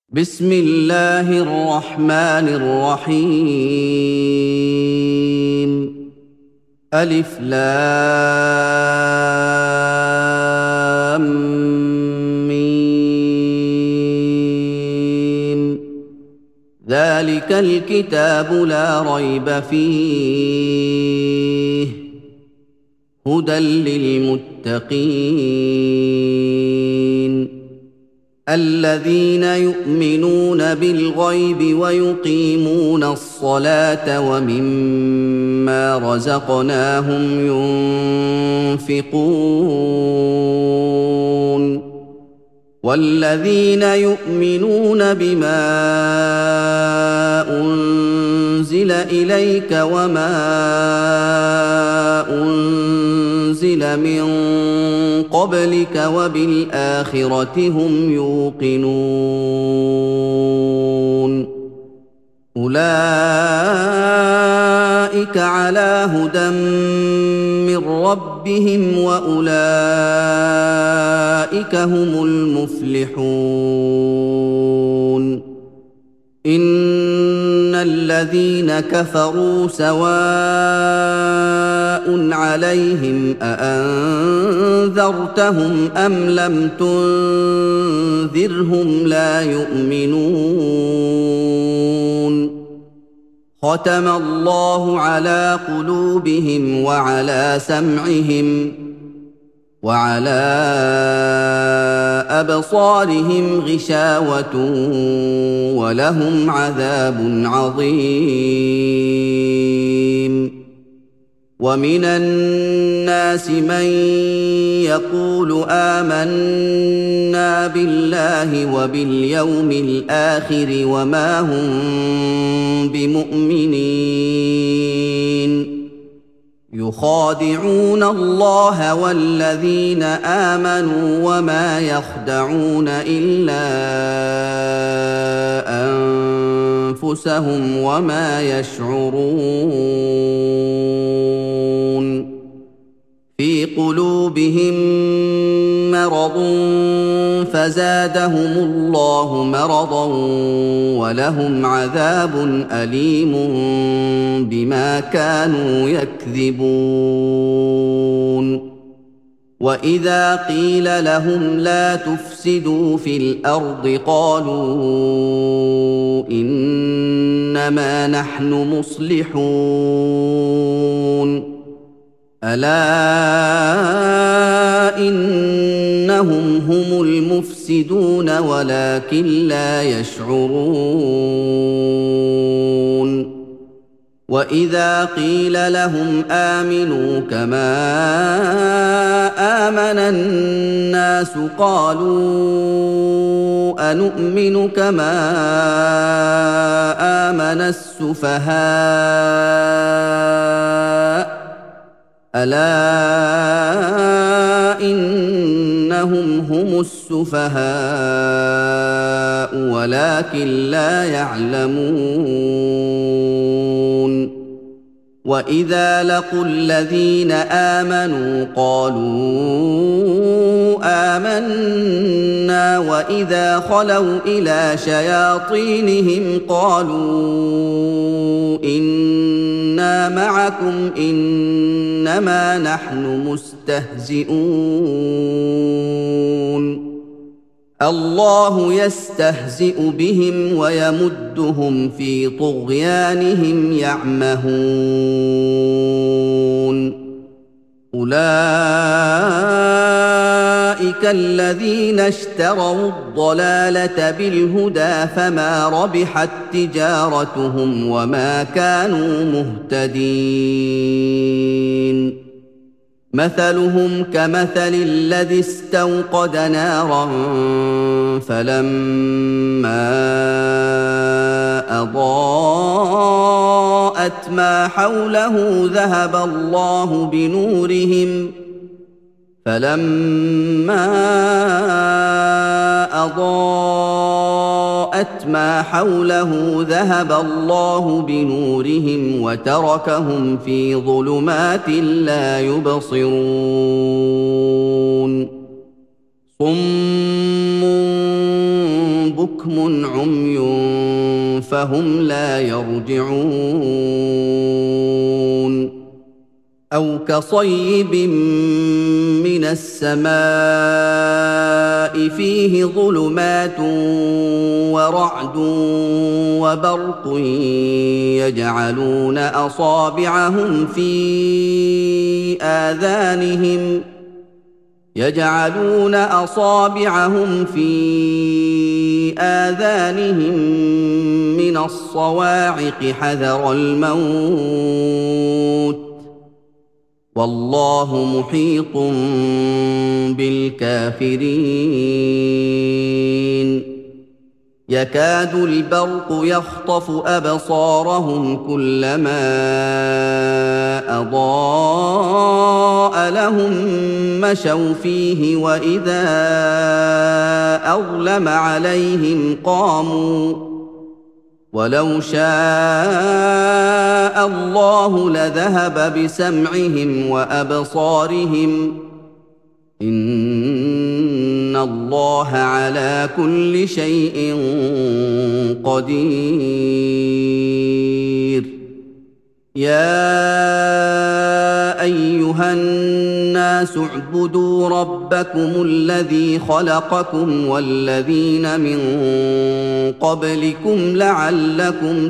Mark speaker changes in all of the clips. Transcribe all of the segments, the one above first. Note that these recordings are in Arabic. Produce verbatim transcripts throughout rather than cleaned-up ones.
Speaker 1: بسم الله الرحمن الرحيم. ألف لام ميم. ذلك الكتاب لا ريب فيه هدى للمتقين الذين يؤمنون بالغيب ويقيمون الصلاة ومما رزقناهم ينفقون والذين يؤمنون بما أنزل إليك وما أنزل من قبلك وبالآخرة هم يوقنون أولئك على هدى من ربهم وأولئك هم المفلحون إن الذين كفروا سواء عليهم أأنذرتهم أم لم تنذرهم لا يؤمنون ختم الله على قلوبهم وعلى سمعهم وعلى أبصارهم غشاوة ولهم عذاب عظيم ومن الناس من يقول آمنا بالله وباليوم الآخر وما هم بمؤمنين يخادعون الله والذين آمنوا وما يخدعون إلا أنفسهم وما يشعرون في قلوبهم مرض فزادهم الله مرضا ولهم عذاب أليم بما كانوا يكذبون وإذا قيل لهم لا تفسدوا في الأرض قالوا إنما نحن مصلحون ألا إنهم هم المفسدون ولكن لا يشعرون وإذا قيل لهم آمنوا كما آمن الناس قالوا أنؤمن كما آمن السفهاء ألا إنهم هم السفهاء ولكن لا يعلمون وإذا لقوا الذين آمنوا قالوا آمنا وإذا خلوا إلى شياطينهم قالوا إنا معكم إنما نحن مستهزئون الله يستهزئ بهم ويمدهم في طغيانهم يعمهون أولئك الذين اشتروا الضلالة بالهدى فما ربحت تجارتهم وما كانوا مهتدين مثلهم كمثل الذي استوقد نارا فلما أضاءت ما حوله ذهب الله بنورهم فلما أضاءت ما حوله ذهب الله بنورهم وتركهم في ظلمات لا يبصرون صم بكم عمي فهم لا يرجعون أو كصيب من السماء فيه ظلمات ورعد وبرق يجعلون أصابعهم في آذانهم يجعلون أصابعهم في آذانهم من الصواعق حذر الموت والله محيط بالكافرين يكاد البرق يخطف أبصارهم كلما أضاء لهم مشوا فيه وإذا أظلم عليهم قاموا ولو شاء الله لذهب بسمعهم وأبصارهم إن الله على كل شيء قدير يا أيها الناس اعبدوا ربكم الذي خلقكم والذين من قبلكم لعلكم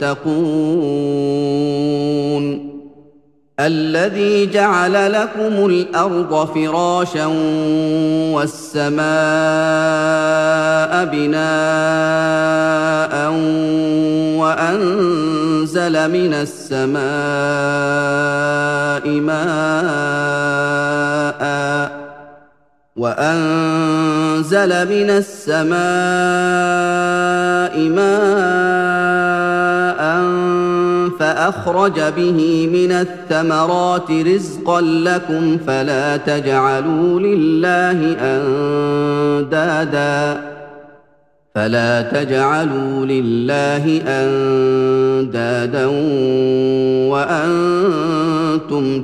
Speaker 1: تتقون الذي جعل لكم الأرض فراشا والسماء بناء وأنزل من السماء ماء وأنزل من السماء ماء فأخرج به من الثمرات رزقا لكم فلا تجعلوا لله أندادا فلا تجعلوا لله أندادا وأنتم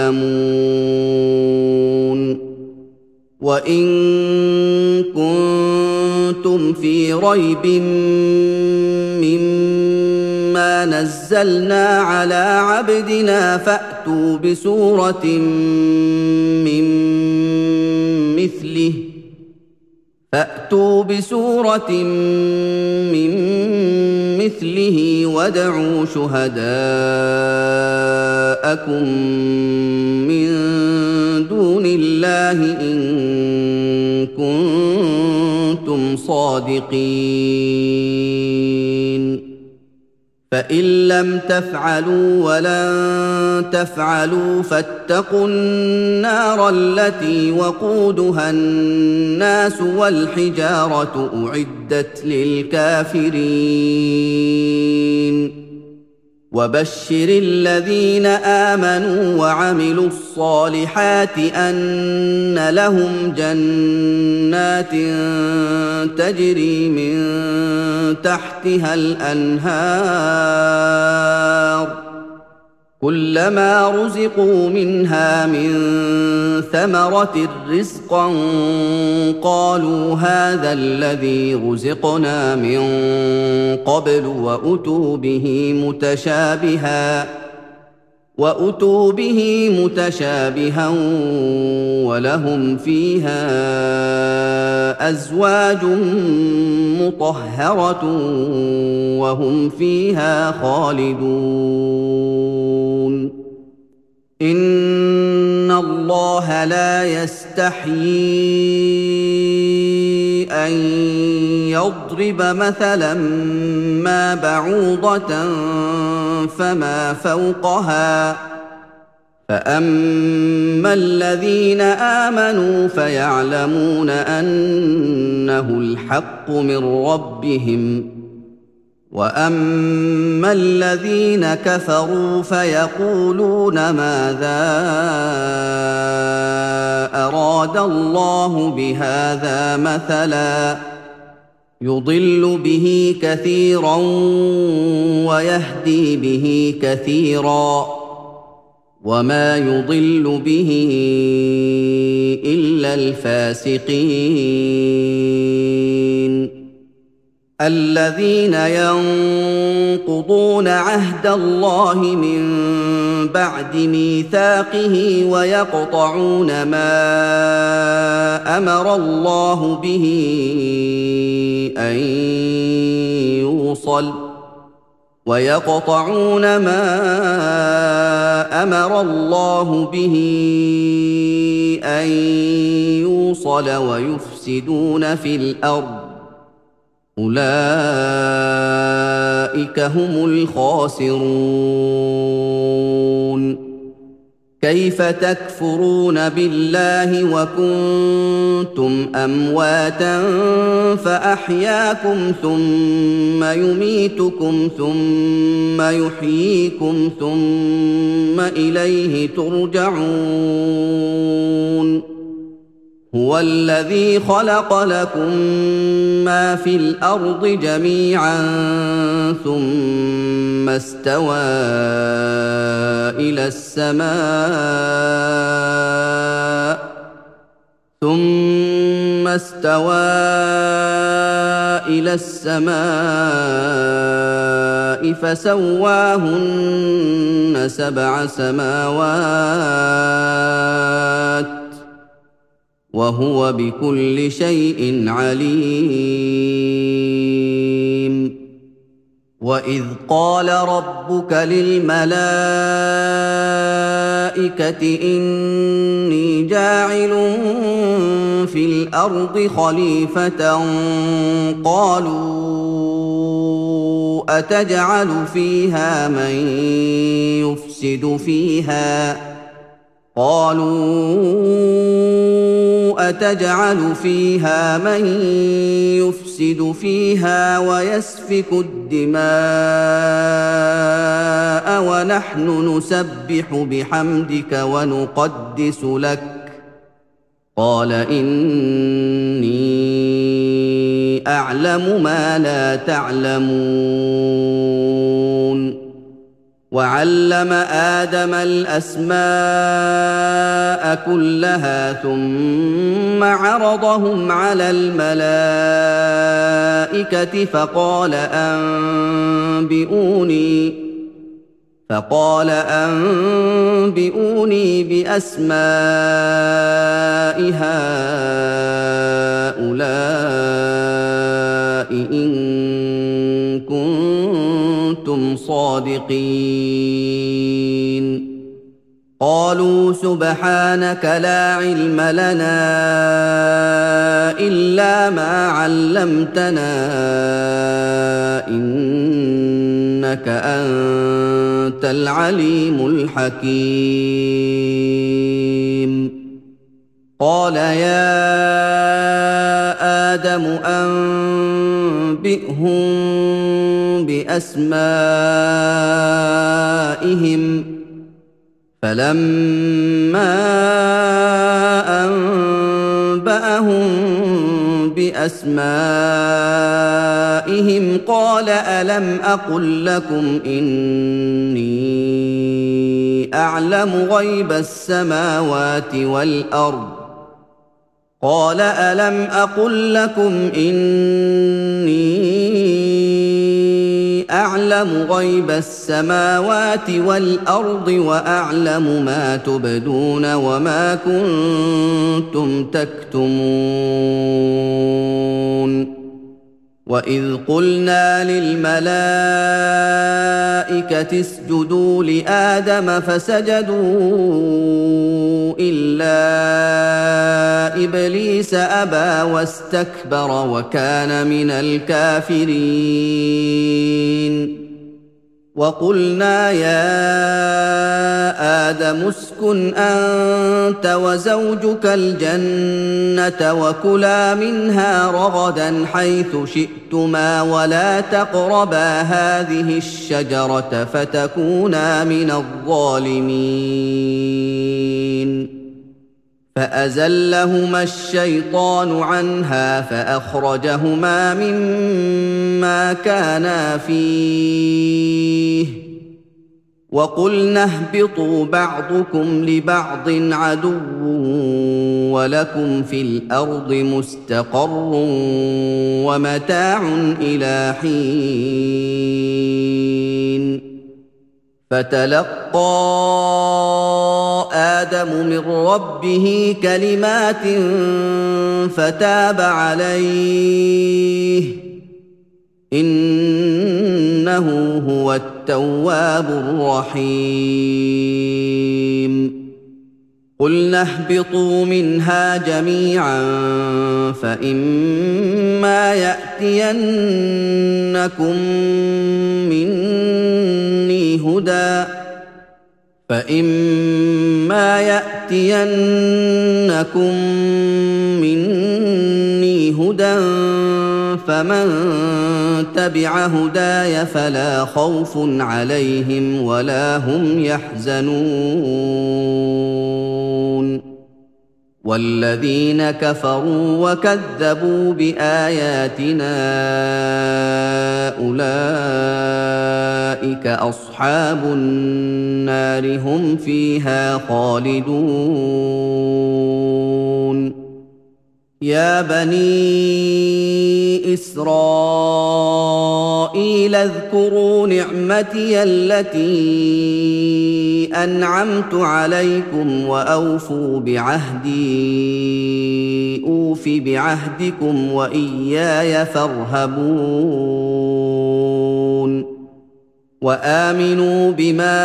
Speaker 1: تعلمون وإن كنتم في ريب مما نزلنا على عبدنا فأتوا بسورة من مثله فأتوا بسورة من مثله وادعوا شهداءكم من دون الله إن كنتم صادقين فإن لم تفعلوا ولن تفعلوا فاتقوا النار التي وقودها الناس والحجارة أعدت للكافرين وبشر الذين آمنوا وعملوا الصالحات أن لهم جنات تجري من تحتها الأنهار كلما رزقوا منها من ثمرة رزقا قالوا هذا الذي رزقنا من قبل وأتوا به متشابها وأتوا به متشابها ولهم فيها أزواج مطهرة وهم فيها خالدون إن الله لا يستحيي أن يضرب مثلا ما بعوضة فما فوقها فأما الذين آمنوا فيعلمون أنه الحق من ربهم وأما الذين كفروا فيقولون ماذا أراد الله بهذا مثلا يضل به كثيرا ويهدي به كثيرا وما يضل به إلا الفاسقين الذين ينقضون عهد الله من بعد ميثاقه ويقطعون ما أمر الله به أن يوصل ويقطعون ما أمر الله به أن يوصل ويفسدون في الأرض أولئك هم الخاسرون كيف تكفرون بالله وكنتم أمواتا فأحياكم ثم يميتكم ثم يحييكم ثم إليه ترجعون هو الذي خلق لكم ما في الأرض جميعا ثم استوى إلى السماء ثم استوى إلى السماء فسواهن سبع سماوات وهو بكل شيء عليم وإذ قال ربك للملائكة إني جاعل في الأرض خليفة قالوا أتجعل فيها من يفسد فيها قالوا أتجعل فيها من يفسد فيها ويسفك الدماء ونحن نسبح بحمدك ونقدس لك قال إني أعلم ما لا تعلمون وعلم آدم الأسماء كلها ثم عرضهم على الملائكة فقال أنبئوني فقال أنبئوني بأسماء هؤلاء إن كنتم صادقين قالوا سبحانك لا علم لنا إلا ما علمتنا إنك أنت العليم الحكيم قال يا آدم أنبئهم بأسمائهم فلما أنبأهم بأسمائهم قال ألم أقل لكم إني أعلم غيب السماوات والأرض قال ألم أقل لكم إني أعلم غيب السماوات والأرض وأعلم ما تبدون وما كنتم تكتمون وإذ قلنا للملائكة اسجدوا لآدم فسجدوا إلا إبليس أبى واستكبر وكان من الكافرين وقلنا يا آدم اسكن أنت وزوجك الجنة وكلا منها رغدا حيث شئتما ولا تقربا هذه الشجرة فتكونا من الظالمين فأزلهما الشيطان عنها فأخرجهما مما كانا فيه وقلنا اهبطوا بعضكم لبعض عدو ولكم في الأرض مستقر ومتاع إلى حين فتلقى آدم من ربه كلمات فتاب عليه إنه هو التواب الرحيم قلنا اهبطوا منها جميعا فإما يأتينكم مني هدى فإما يأتينكم مني هدى فمن تبع هداي فلا خوف عليهم ولا هم يحزنون والذين كفروا وكذبوا بآياتنا أولئك أصحاب النار هم فيها خالدون يا بني إسرائيل اذكروا نعمتي التي أنعمت عليكم وأوفوا بعهدي أوف بعهدكم وإياي فارهبون وآمنوا بما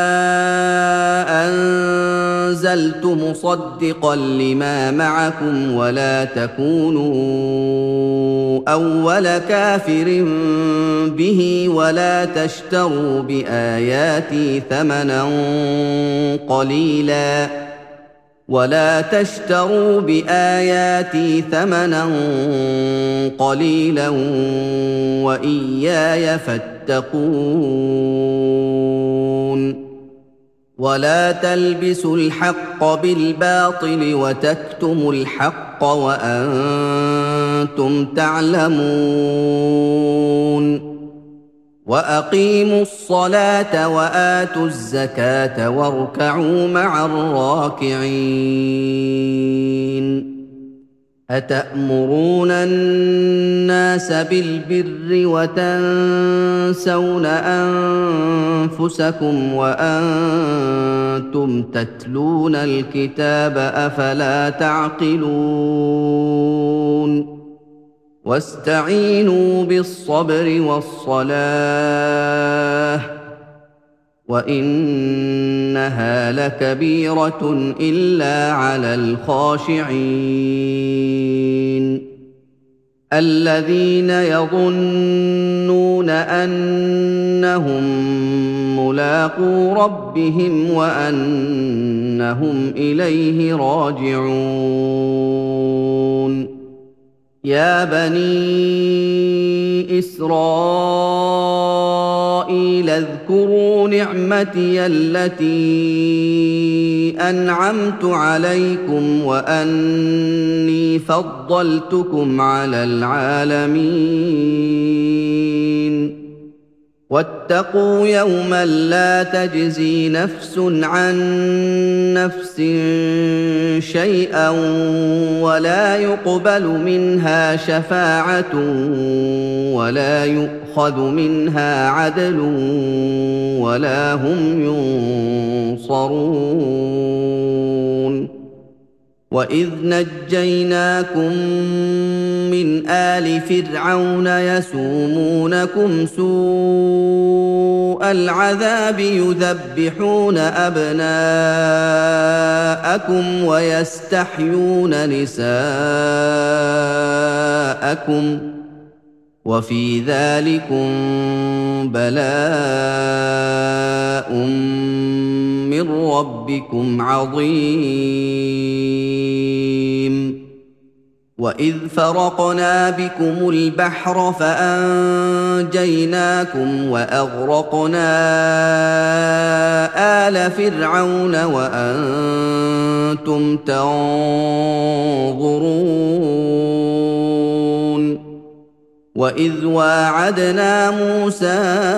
Speaker 1: أنزلت مصدقا لما معكم ولا تكونوا أول كافر به ولا تشتروا بآياتي ثمنا قليلا ولا تشتروا بآياتي ثمنا قليلا وإياي فاتقون ولا تلبسوا الحق بالباطل وتكتموا الحق وأنتم تعلمون وأقيموا الصلاة وآتوا الزكاة واركعوا مع الراكعين أتأمرون الناس بالبر وتنسون أنفسكم وأنتم تتلون الكتاب أفلا تعقلون واستعينوا بالصبر والصلاة وإنها لكبيرة إلا على الخاشعين الذين يظنون أنهم ملاقو ربهم وأنهم إليه راجعون يا بني إسرائيل اذكروا نعمتي التي أنعمت عليكم وأني فضلتكم على العالمين واتقوا يوما لا تجزي نفس عن نفس شيئا ولا يقبل منها شفاعة ولا يؤخذ منها عدل ولا هم ينصرون وإذ نجيناكم من آل فرعون يسومونكم سوء العذاب يذبحون أبناءكم ويستحيون نساءكم وفي ذلكم بلاء من ربكم عظيم وإذ فرقنا بكم البحر فأنجيناكم وأغرقنا آل فرعون وأنتم تنظرون وإذ واعدنا موسى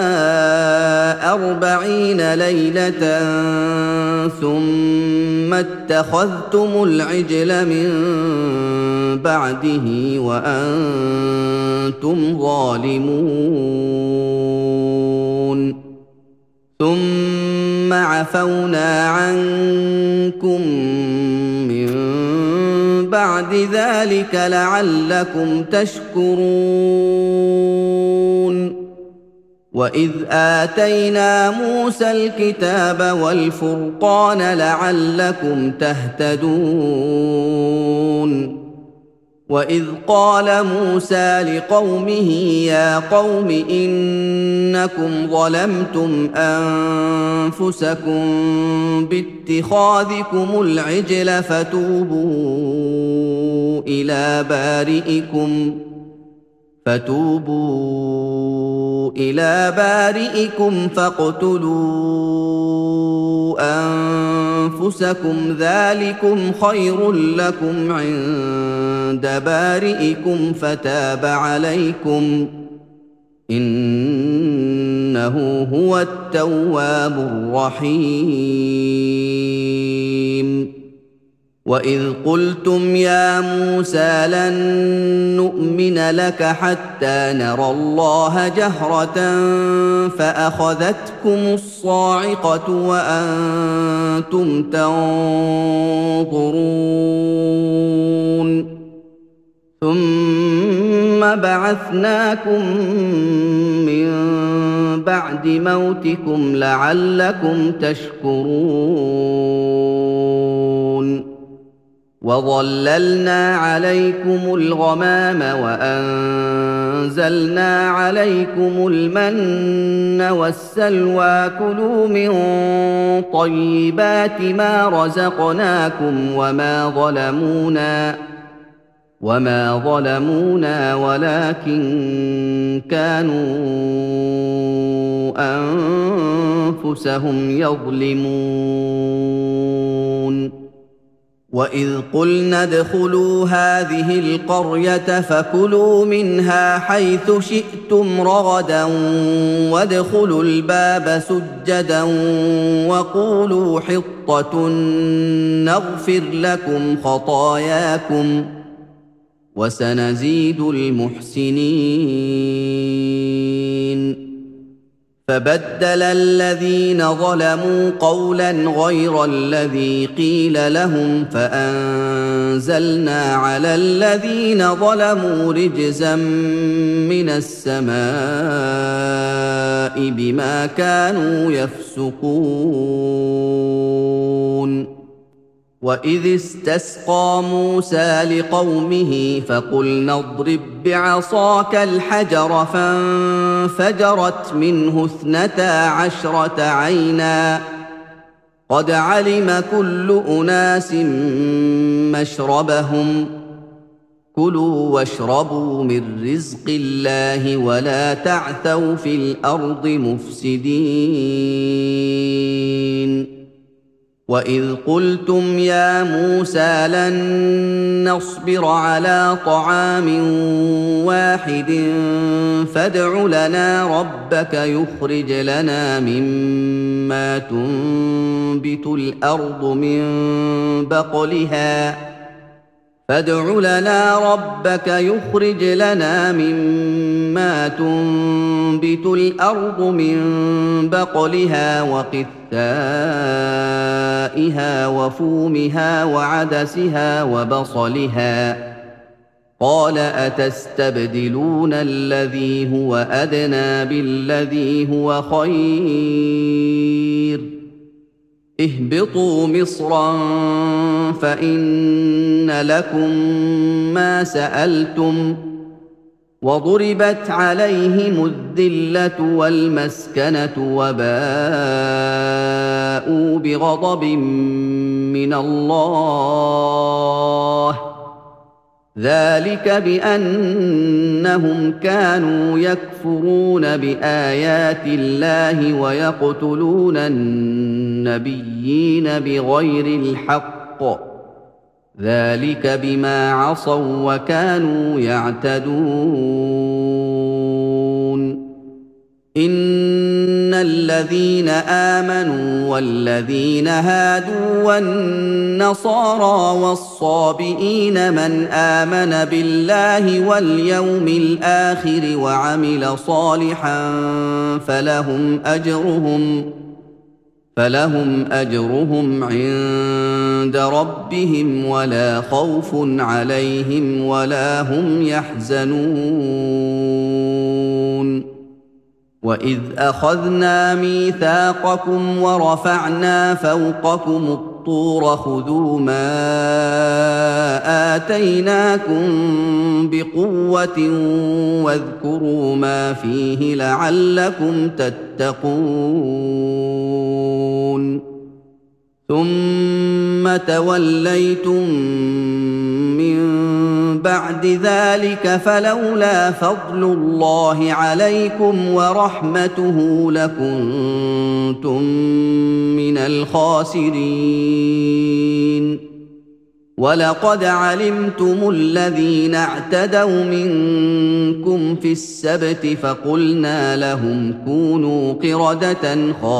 Speaker 1: أربعين ليلة ثم اتخذتم العجل من بعده وأنتم ظالمون ثم عفونا عنكم من بعد ذلك لعلكم تشكرون وإذ آتينا موسى الكتاب والفرقان لعلكم تهتدون وإذ قال موسى لقومه يا قوم إنكم ظلمتم أنفسكم باتخاذكم العجل فتوبوا إلى بارئكم فتوبوا إلى بارئكم فاقتلوا أنفسكم ذلكم خير لكم عند بارئكم فتاب عليكم إنه هو التواب الرحيم وإذ قلتم يا موسى لن نؤمن لك حتى نرى الله جهرة فأخذتكم الصاعقة وأنتم تنظرون ثم بعثناكم من بعد موتكم لعلكم تشكرون وظللنا عليكم الغمام وأنزلنا عليكم المن والسلوى كلوا من طيبات ما رزقناكم وما ظلمونا وما ظلمونا ولكن كانوا أنفسهم يظلمون وإذ قلنا ادخلوا هذه القرية فكلوا منها حيث شئتم رغدا وادخلوا الباب سجدا وقولوا حطة نغفر لكم خطاياكم وسنزيد المحسنين فبدل الذين ظلموا قولا غير الذي قيل لهم فأنزلنا على الذين ظلموا رجزا من السماء بما كانوا يفسقون وإذ استسقى موسى لقومه فقلنا اضرب بعصاك الحجر فانفجرت منه اثنتا عشرة عينا قد علم كل أناس مشربهم كلوا واشربوا من رزق الله ولا تعثوا في الأرض مفسدين وإذ قلتم يا موسى لن نصبر على طعام واحد فادع لنا ربك يخرج لنا مما تنبت الأرض من بقلها فادع لنا ربك يخرج لنا مما تنبت الأرض من بقلها وقثائها وفومها وعدسها وبصلها قال أتستبدلون الذي هو أدنى بالذي هو خير اهبطوا مصرا فإن لكم ما سألتم وضربت عليهم الذلة والمسكنة وباءوا بغضب من الله ذلك بأنهم كانوا يكفرون بآيات الله ويقتلون النبيين بغير الحق ذلك بما عصوا وكانوا يعتدون الذين آمنوا والذين هادوا والنصارى والصابئين من آمن بالله واليوم الآخر وعمل صالحا فلهم أجرهم فلهم أجرهم عند ربهم ولا خوف عليهم ولا هم يحزنون وإذ أخذنا ميثاقكم ورفعنا فوقكم الطور خذوا ما آتيناكم بقوة واذكروا ما فيه لعلكم تتقون ثم توليتم من بعد ذلك فلولا فضل الله عليكم ورحمته لكنتم من الخاسرين ولقد علمتم الذين اعتدوا منكم في السبت فقلنا لهم كونوا قردة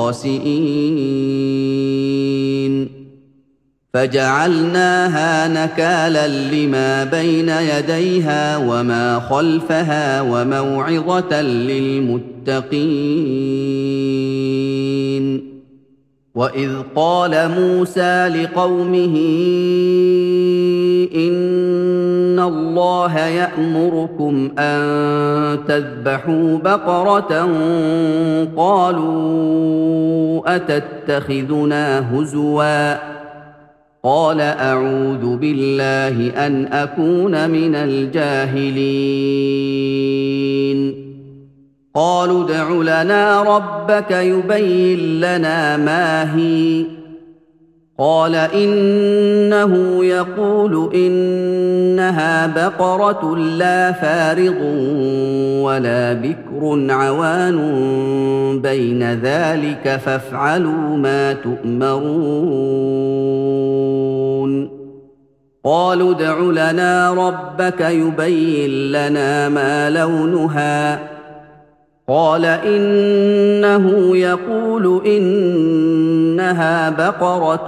Speaker 1: خاسئين فجعلناها نكالا لما بين يديها وما خلفها وموعظة للمتقين وإذ قال موسى لقومه إن الله يأمركم أن تذبحوا بقرة قالوا أتتخذنا هزوا قال أعوذ بالله أن أكون من الجاهلين قالوا ادع لنا ربك يبين لنا ما هي قال إنه يقول إنها بقرة لا فارض ولا بكر عوان بين ذلك فافعلوا ما تؤمرون قالوا ادع لنا ربك يبين لنا ما لونها قال إنه يقول إنها بقرة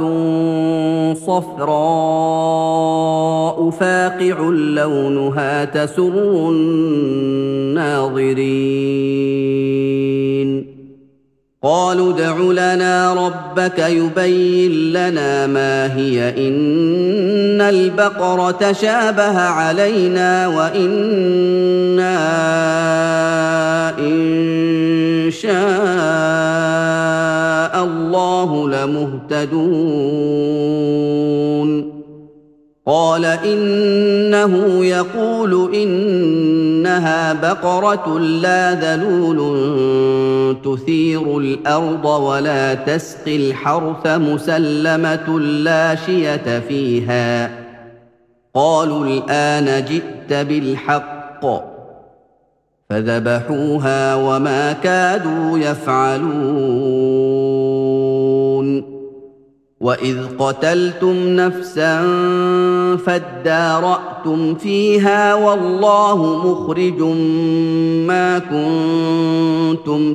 Speaker 1: صفراء فاقع لونها تسر الناظرين قالوا ادع لنا ربك يبين لنا ما هي إن البقرة شابه علينا وإنا إن شاء الله لمهتدون قال إنه يقول إنها بقرة لا ذلول تثير الأرض ولا تسقي الحرث مسلمة لا شية فيها قالوا الآن جئت بالحق فذبحوها وما كادوا يفعلون وإذ قتلتم نفسا فادارأتم فيها والله مخرج ما كنتم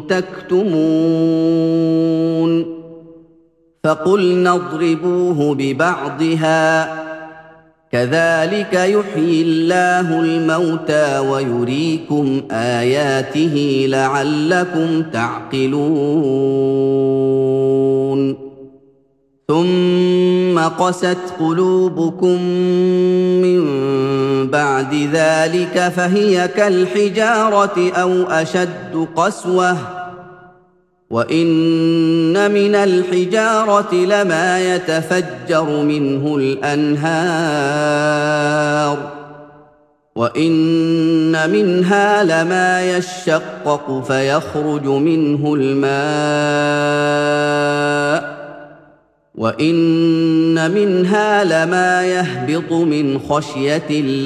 Speaker 1: تكتمون فقلنا اضربوه ببعضها كذلك يحيي الله الموتى ويريكم آياته لعلكم تعقلون ثم قست قلوبكم من بعد ذلك فهي كالحجارة أو أشد قسوة وإن من الحجارة لما يتفجر منه الأنهار وإن منها لما يشقق فيخرج منه الماء وإن منها لما يهبط من خشية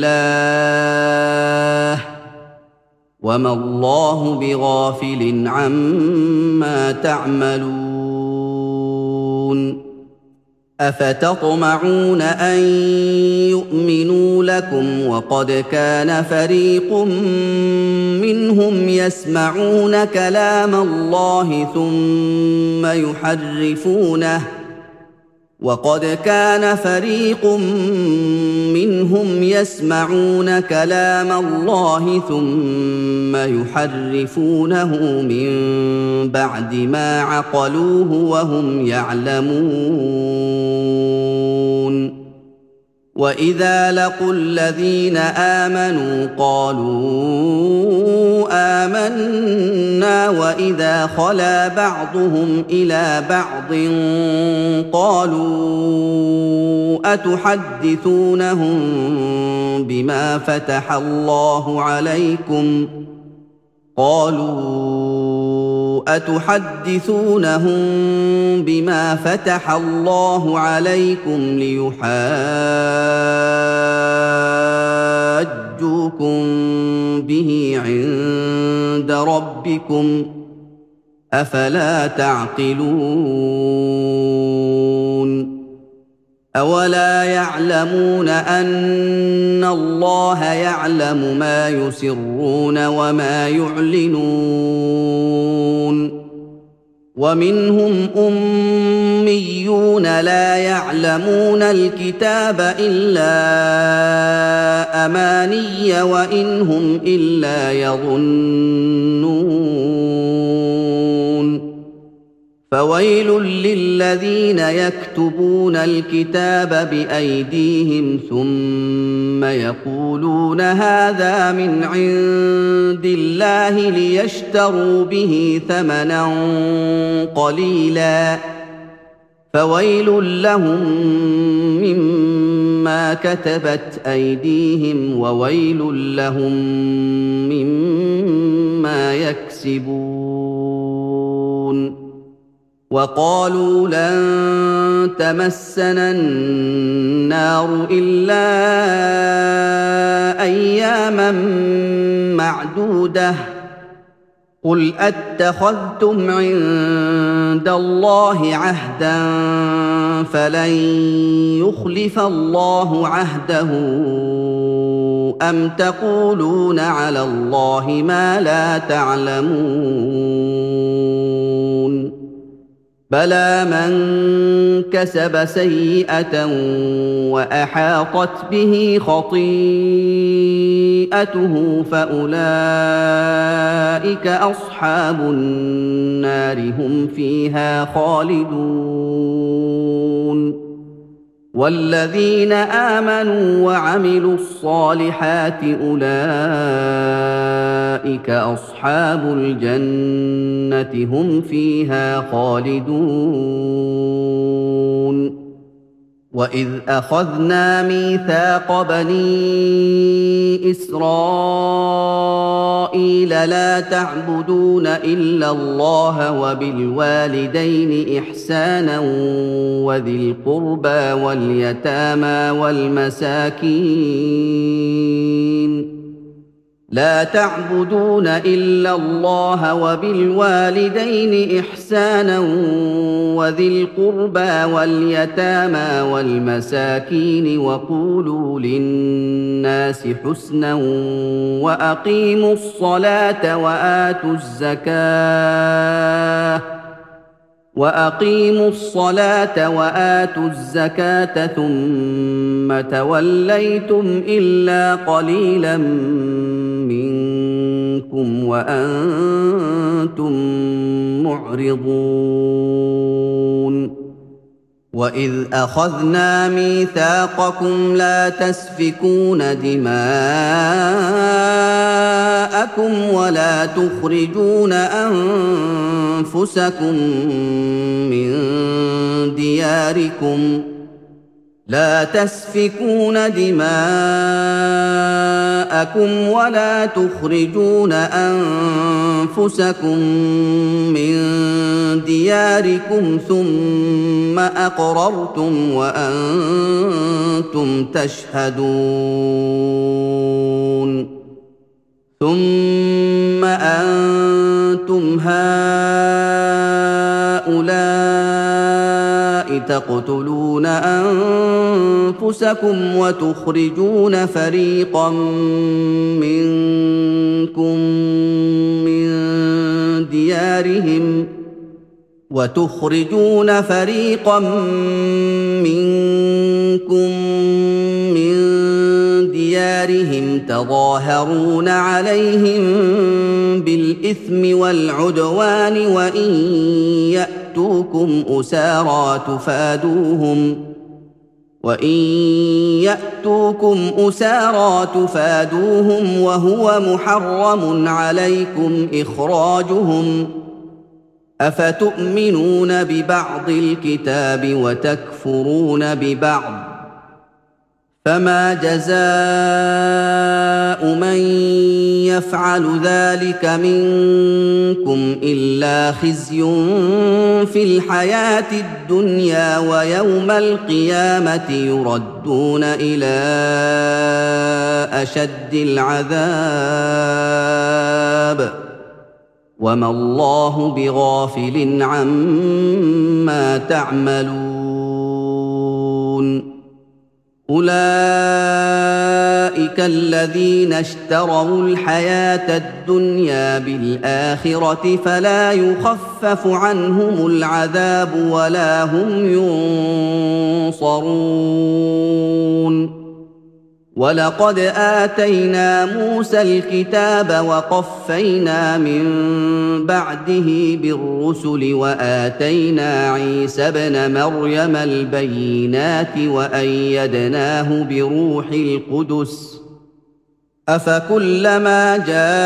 Speaker 1: الله وما الله بغافل عما تعملون أفتطمعون أن يؤمنوا لكم وقد كان فريق منهم يسمعون كلام الله ثم يحرفونه وقد كان فريق منهم يسمعون كلام الله ثم يحرفونه من بعد ما عقلوه وهم يعلمون وإذا لقوا الذين آمنوا قالوا آمنا وإذا خلا بعضهم إلى بعض قالوا أتحدثونهم بما فتح الله عليكم قالوا أتحدثونهم بما فتح الله عليكم ليحاجوكم به عند ربكم أفلا تعقلون أولا يعلمون أن الله يعلم ما يسرون وما يعلنون ومنهم أميون لا يعلمون الكتاب إلا أماني وإن هم إلا يظنون فويل للذين يكتبون الكتاب بأيديهم ثم يقولون هذا من عند الله ليشتروا به ثمنا قليلا فويل لهم مما كتبت أيديهم وويل لهم مما يكسبون وقالوا لن تمسنا النار إلا أياما معدودة قل أتخذتم عند الله عهدا فلن يخلف الله عهده أم تقولون على الله ما لا تعلمون بلى من كسب سيئة وأحاطت به خطيئته فأولئك أصحاب النار هم فيها خالدون والذين آمنوا وعملوا الصالحات أولئك أصحاب الجنة هم فيها خالدون وإذ أخذنا ميثاق بني إسرائيل لا تعبدون إلا الله وبالوالدين إحسانا وذي القربى واليتامى والمساكين لا تعبدون إلا الله وبالوالدين إحسانا وذي القربى واليتامى والمساكين وقولوا للناس حسنا وأقيموا الصلاة وآتوا الزكاة وأقيموا الصلاة وآتوا الزكاة ثم توليتم إلا قليلا منكم وأنتم معرضون وإذ أخذنا ميثاقكم لا تسفكون دماءكم ولا تخرجون أنفسكم من دياركم لا تسفكون دماءكم ولا تخرجون أنفسكم من دياركم ثم أقررتم وأنتم تشهدون ثم أنتم هؤلاء تقتلون أنفسكم وتخرجون فريقا منكم من ديارهم وتخرجون فريقا منكم من ديارهم تظاهرون عليهم بالإثم والعدوان وإن يأتوكم أسارى تفادوهم وإن يأتوكم أسارى تفادوهم وهو محرم عليكم إخراجهم أفتؤمنون ببعض الكتاب وتكفرون ببعض فما جزاء من يفعل ذلك منكم إلا خزي في الحياة الدنيا ويوم القيامة يردون إلى أشد العذاب وما الله بغافل عما تعملون أولئك الذين اشتروا الحياة الدنيا بالآخرة فلا يخفف عنهم العذاب ولا هم ينصرون ولقد آتينا موسى الكتاب وقفينا من بعده بالرسل وآتينا عيسى ابن مريم البينات وأيدناه بروح القدس أفكلما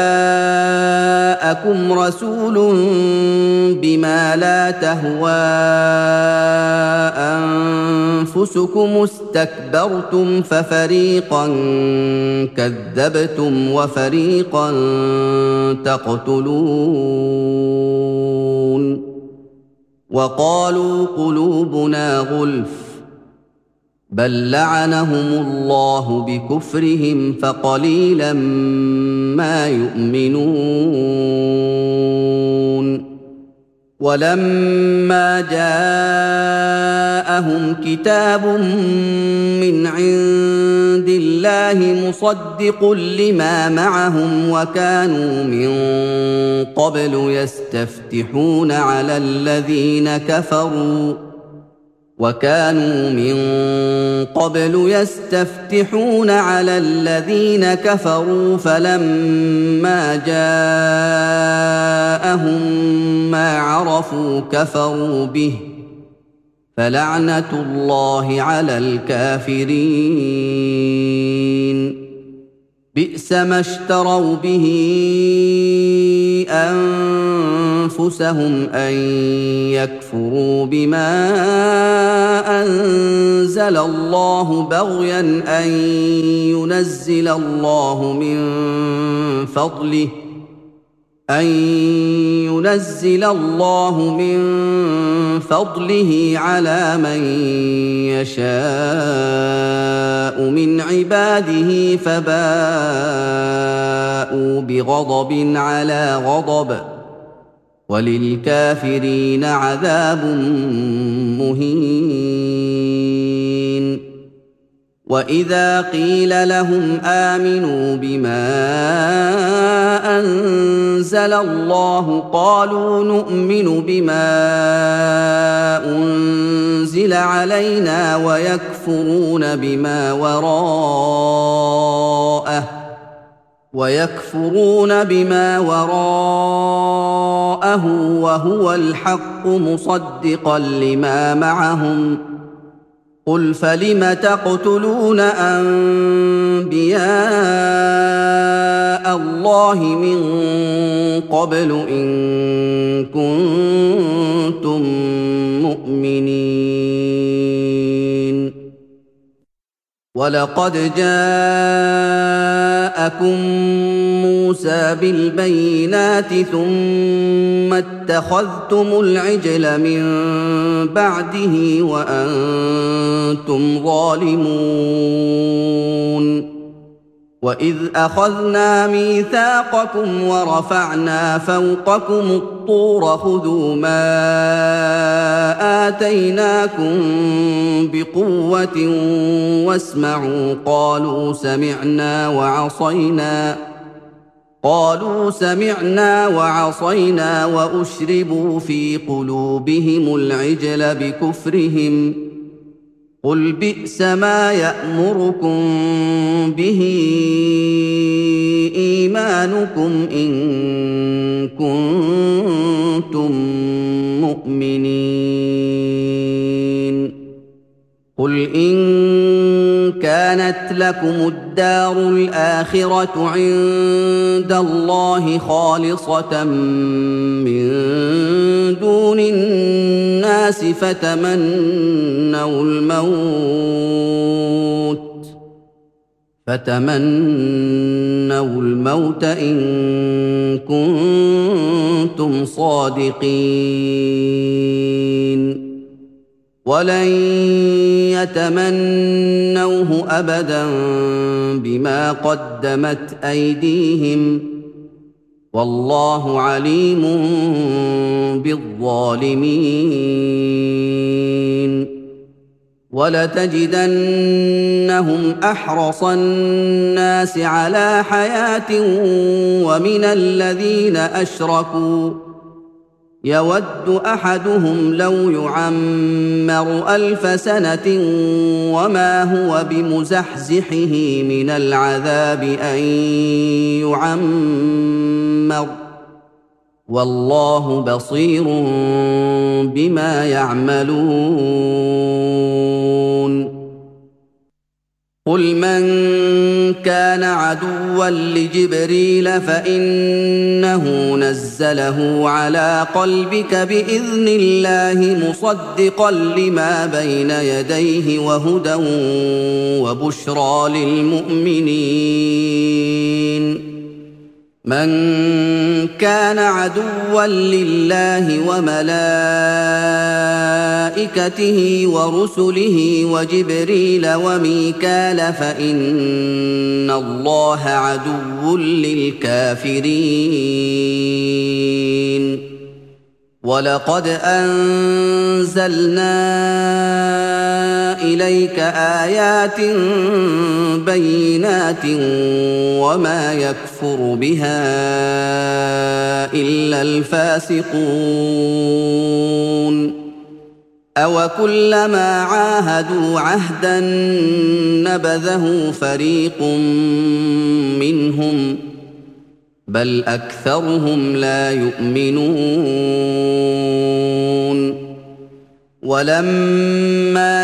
Speaker 1: جاءكم رسول بما لا تهوى أنفسكم استكبرتم ففريقا كذبتم وفريقا تقتلون وقالوا قلوبنا غلف بل لعنهم الله بكفرهم فقليلا ما يؤمنون ولما جاءهم كتاب من عند الله مصدق لما معهم وكانوا من قبل يستفتحون على الذين كفروا وكانوا من قبل يستفتحون على الذين كفروا فلما جاءهم ما عرفوا كفروا به فلعنة الله على الكافرين بئس ما اشتروا به أنفسهم أن يكفروا بما أنزل الله بغيا أن ينزل الله من فضله أن ينزل الله من فضله على من يشاء من عباده فباءوا بغضب على غضب وللكافرين عذاب مهين وإذا قيل لهم آمنوا بما أنزل الله قالوا نؤمن بما أنزل علينا ويكفرون بما وراءه ويكفرون بما وراءه وهو الحق مصدقا لما معهم قل فلم تقتلون أنبياء الله من قبل إن كنتم مؤمنين ولقد جاءكم موسى بالبينات ثم اتخذتم العجل من بعده وأنتم ظالمون وَإِذْ أَخَذْنَا مِيثَاقَكُمْ وَرَفَعْنَا فَوْقَكُمُ الطُّورَ خُذُوا مَا آتَيْنَاكُم بِقُوَّةٍ وَاسْمَعُوا قَالُوا سَمِعْنَا وَعَصَيْنَا قَالُوا سَمِعْنَا وَعَصَيْنَا وَأُشْرِبُوا فِي قُلُوبِهِمُ الْعِجْلَ بِكُفْرِهِمْ قُلْ بِئْسَ مَا يَأْمُرُكُم بِهِ إِيمَانُكُمْ إِن كُنتُم مُّؤْمِنِينَ قُلْ إِن كَانَتْ لَكُمُ الدَّارُ الْآخِرَةُ عِندَ اللَّهِ خَالِصَةً مِّن دُونِ النَّاسِ فَتَمَنَّوُا الْمَوْتَ فَتَمَنَّوُا الْمَوْتَ إِن كُنتُمْ صَادِقِينَ وَلَن يَتَمَنَّوْهُ أَبَدًا بِمَا قَدَّمَتْ أَيْدِيهِمْ وَاللَّهُ عَلِيمٌ بِالظَّالِمِينَ وَلَتَجِدَنَّهُمْ أَحْرَصَ النَّاسِ عَلَىٰ حَيَاةٍ وَمِنَ الَّذِينَ أَشْرَكُوا يَوَدُّ أَحَدُهُمْ لَوْ يُعَمَّرُ أَلْفَ سَنَةٍ وَمَا هُوَ بِمُزَحْزِحِهِ مِنَ الْعَذَابِ أَن يُعَمَّرَ وَاللَّهُ بَصِيرٌ بِمَا يَعْمَلُونَ قُلْ مَن كَانَ عَدُوًّا لِّجِبْرِيلَ فَإِنَّهُ نَزَّلَهُ عَلَىٰ قَلْبِكَ بِإِذْنِ اللَّهِ مُصَدِّقًا لِّمَا بَيْنَ يَدَيْهِ وَهُدًى وَبُشْرَىٰ لِلْمُؤْمِنِينَ مَن كَانَ عَدُوًّا لِّلَّهِ وَمَلَائِكَتِهِ وَرُسُلِهِ وَجِبْرِيلَ وَمِيكَالَ فَإِنَّ اللَّهَ عَدُوٌّ لِّلْكَافِرِينَ وَلَقَدْ أَنزَلْنَا إِلَيْكَ آيَاتٍ بَيِّنَاتٍ وَمَا يَكْفُرُ بِهَا إِلَّا الْفَاسِقُونَ أَوَكُلَّمَا عَاهَدُوا عَهْدًا نَّبَذَهُ فَرِيقٌ مِّنْهُم بَلْ أَكْثَرُهُمْ لَا يُؤْمِنُونَ وَلَمَّا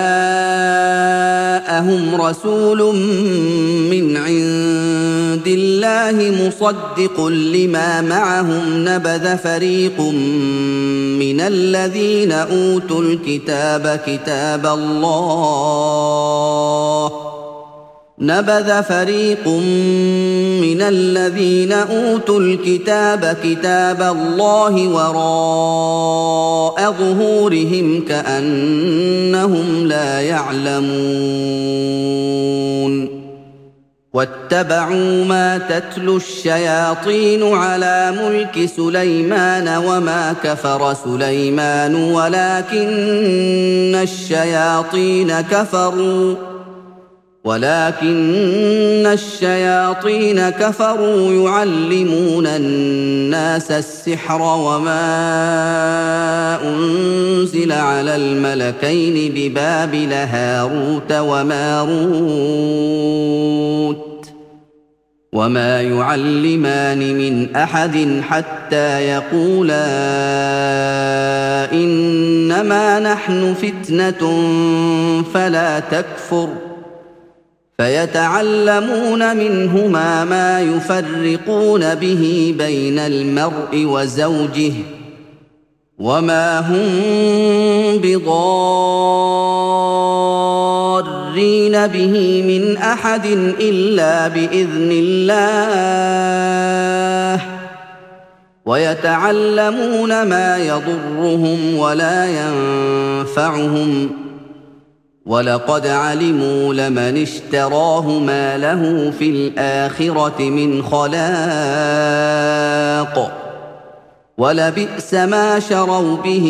Speaker 1: جَاءَهُمْ رَسُولٌ مِّنْ عِندِ اللَّهِ مُصَدِّقٌ لِّمَا مَعَهُمْ نَبَذَ فَرِيقٌ مِّنَ الَّذِينَ أُوتُوا الْكِتَابَ كِتَابَ اللَّهِ نَبَذَ فَرِيقٌ مِّنَ الَّذِينَ أُوتُوا الْكِتَابَ كِتَابَ اللَّهِ وَرَاءَ ظُهُورِهِمْ كَأَنَّهُمْ لَا يَعْلَمُونَ وَاتَّبَعُوا مَا تَتْلُو الشَّيَاطِينُ عَلَىٰ مُلْكِ سُلَيْمَانَ وَمَا كَفَرَ سُلَيْمَانُ وَلَٰكِنَّ الشَّيَاطِينَ كَفَرُوا ولكن الشياطين كفروا يعلمون الناس السحر وما أنزل على الملكين ببابل هاروت وماروت وما يعلمان من أحد حتى يقولا إنما نحن فتنة فلا تكفر فيتعلمون منهما ما يفرقون به بين المرء وزوجه وما هم بضارين به من أحد إلا بإذن الله ويتعلمون ما يضرهم ولا ينفعهم وَلَقَدْ عَلِمُوا لَمَنِ اشْتَرَاهُ مَا لَهُ فِي الْآخِرَةِ مِنْ خَلَاقٍ وَلَبِئْسَ مَا شَرَوْا بِهِ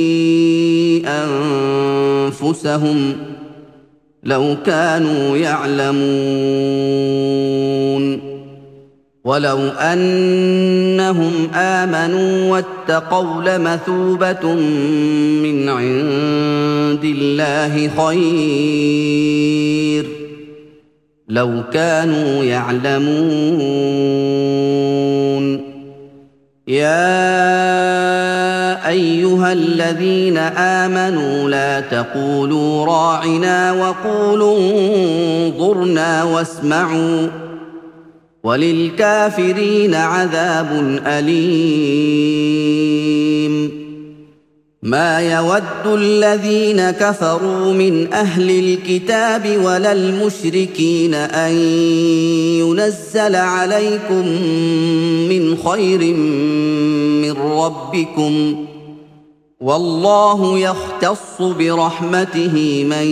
Speaker 1: أَنفُسَهُمْ لَوْ كَانُوا يَعْلَمُونَ وَلَوْ أَنَّهُمْ آمَنُوا وَاتَّقَوْا لَمَثُوبَةٌ مِّنْ عِندِ اللَّهِ خَيْرٌ لَوْ كَانُوا يَعْلَمُونَ يَا أَيُّهَا الَّذِينَ آمَنُوا لَا تَقُولُوا رَاعِنَا وَقُولُوا انظُرْنَا وَاسْمَعُوا وَلِلْكَافِرِينَ عَذَابٌ أَلِيمٌ مَا يَوَدُّ الَّذِينَ كَفَرُوا مِنْ أَهْلِ الْكِتَابِ وَلَا الْمُشْرِكِينَ أَن يُنَزَّلَ عَلَيْكُم مِّنْ خَيْرٍ مِّن رَّبِّكُمْ وَاللَّهُ يَخْتَصُّ بِرَحْمَتِهِ مَن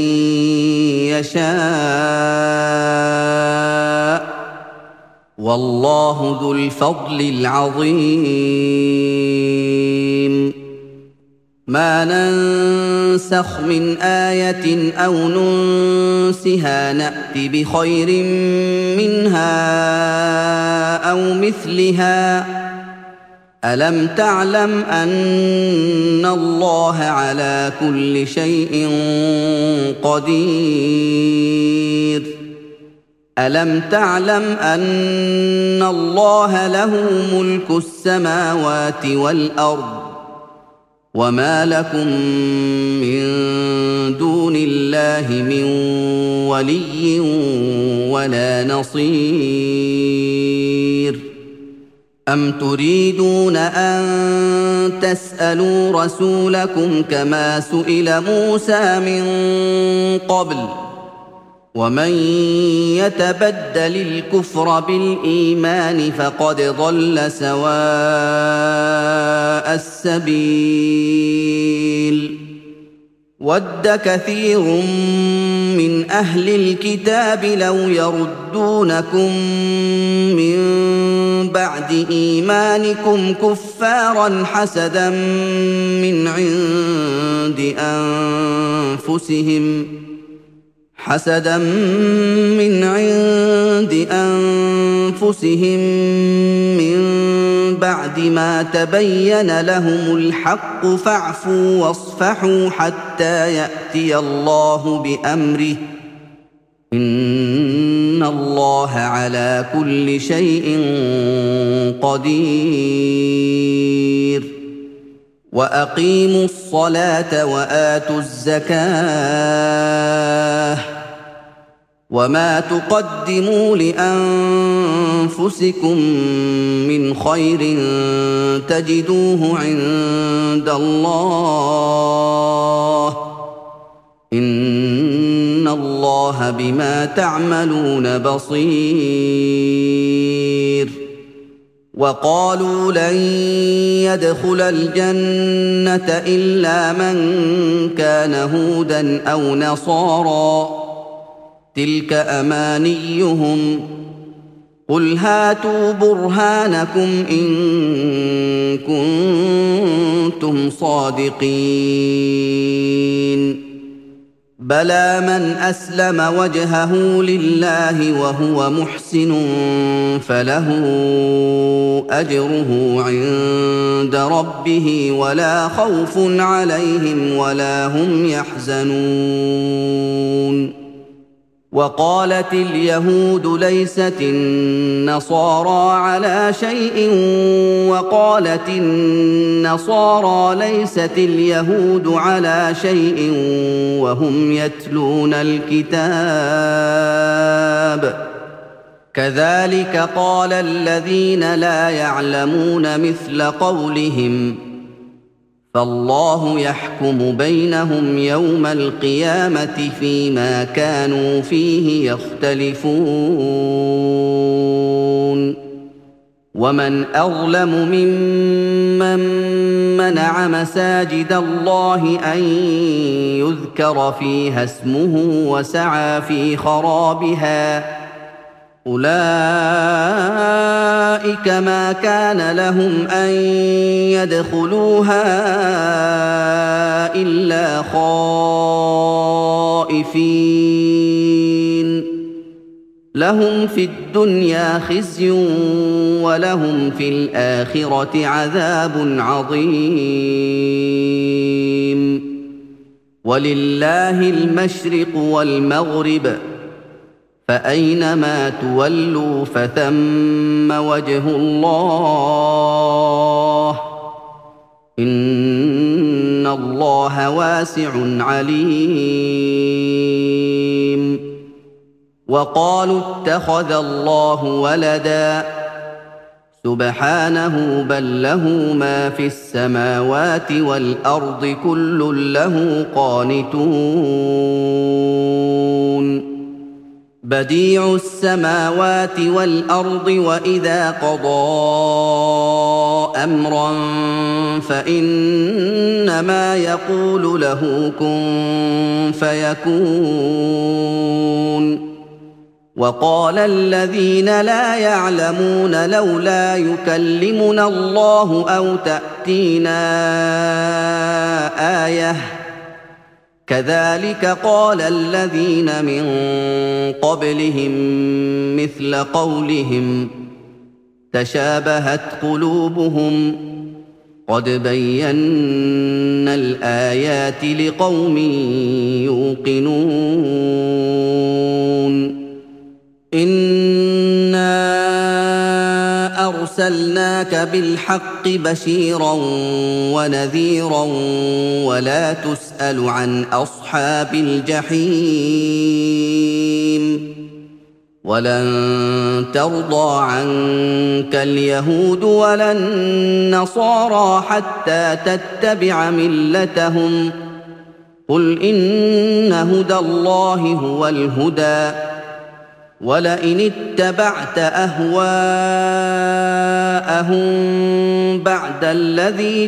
Speaker 1: يَشَاءُ وَاللَّهُ ذُو الْفَضْلِ الْعَظِيمِ مَا نَنسَخْ مِنْ آيَةٍ أَوْ نُنسِهَا نَأْتِ بِخَيْرٍ مِّنْهَا أَوْ مِثْلِهَا أَلَمْ تَعْلَمْ أَنَّ اللَّهَ عَلَىٰ كُلِّ شَيْءٍ قَدِيرٌ أَلَمْ تَعْلَمْ أَنَّ اللَّهَ لَهُ مُلْكُ السَّمَاوَاتِ وَالْأَرْضِ وَمَا لَكُم مِّن دُونِ اللَّهِ مِن وَلِيٍّ وَلَا نَصِيرٍ أَمْ تُرِيدُونَ أَن تَسْأَلُوا رَسُولَكُمْ كَمَا سُئِلَ مُوسَىٰ مِن قَبْلُ وَمَن يَتَبَدَّلِ الْكُفْرَ بِالْإِيمَانِ فَقَدْ ضَلَّ سَوَاءَ السَّبِيلِ وَدَّ كَثِيرٌ مِّنْ أَهْلِ الْكِتَابِ لَوْ يَرُدُّونَكُم مِّن بَعْدِ إِيمَانِكُمْ كُفَّارًا حَسَدًا مِّنْ عِندِ أَنفُسِهِمْ حسدا من عند أنفسهم من بعد ما تبين لهم الحق فاعفوا واصفحوا حتى يأتي الله بأمره إن الله على كل شيء قدير وأقيموا الصلاة وآتوا الزكاة وما تقدموا لأنفسكم من خير تجدوه عند الله إن الله بما تعملون بصير وقالوا لن يدخل الجنة إلا من كان هودا أو نصارى تلك أمانيهم قل هاتوا برهانكم إن كنتم صادقين بلى من أسلم وجهه لله وهو محسن فله أجره عند ربه ولا خوف عليهم ولا هم يحزنون وقالت اليهود ليست النصارى على شيء وقالت النصارى ليست اليهود على شيء وهم يتلون الكتاب كذلك قال الذين لا يعلمون مثل قولهم فالله يحكم بينهم يوم القيامة فيما كانوا فيه يختلفون ومن أظلم ممن منع مساجد الله أن يذكر فيها اسمه وسعى في خرابها أولئك ما كان لهم أن يدخلوها إلا خائفين لهم في الدنيا خزي ولهم في الآخرة عذاب عظيم ولله المشرق والمغرب فأينما تولوا فثم وجه الله إن الله واسع عليم وقالوا اتخذ الله ولدا سبحانه بل له ما في السماوات والأرض كل له قانتون بديع السماوات والأرض وإذا قضى أمرا فإنما يقول له كن فيكون وقال الذين لا يعلمون لولا يكلمنا الله أو تأتينا آية كذلك قال الذين من قبلهم مثل قولهم تشابهت قلوبهم قد بينا الآيات لقوم يوقنون إنا أرسلناك بالحق بشيرا ونذيرا ولا تسأل عن أصحاب الجحيم ولن ترضى عنك اليهود ولا النصارى حتى تتبع ملتهم قل إن هدى الله هو الهدى ولئن اتبعت أهواءهم بعد الذي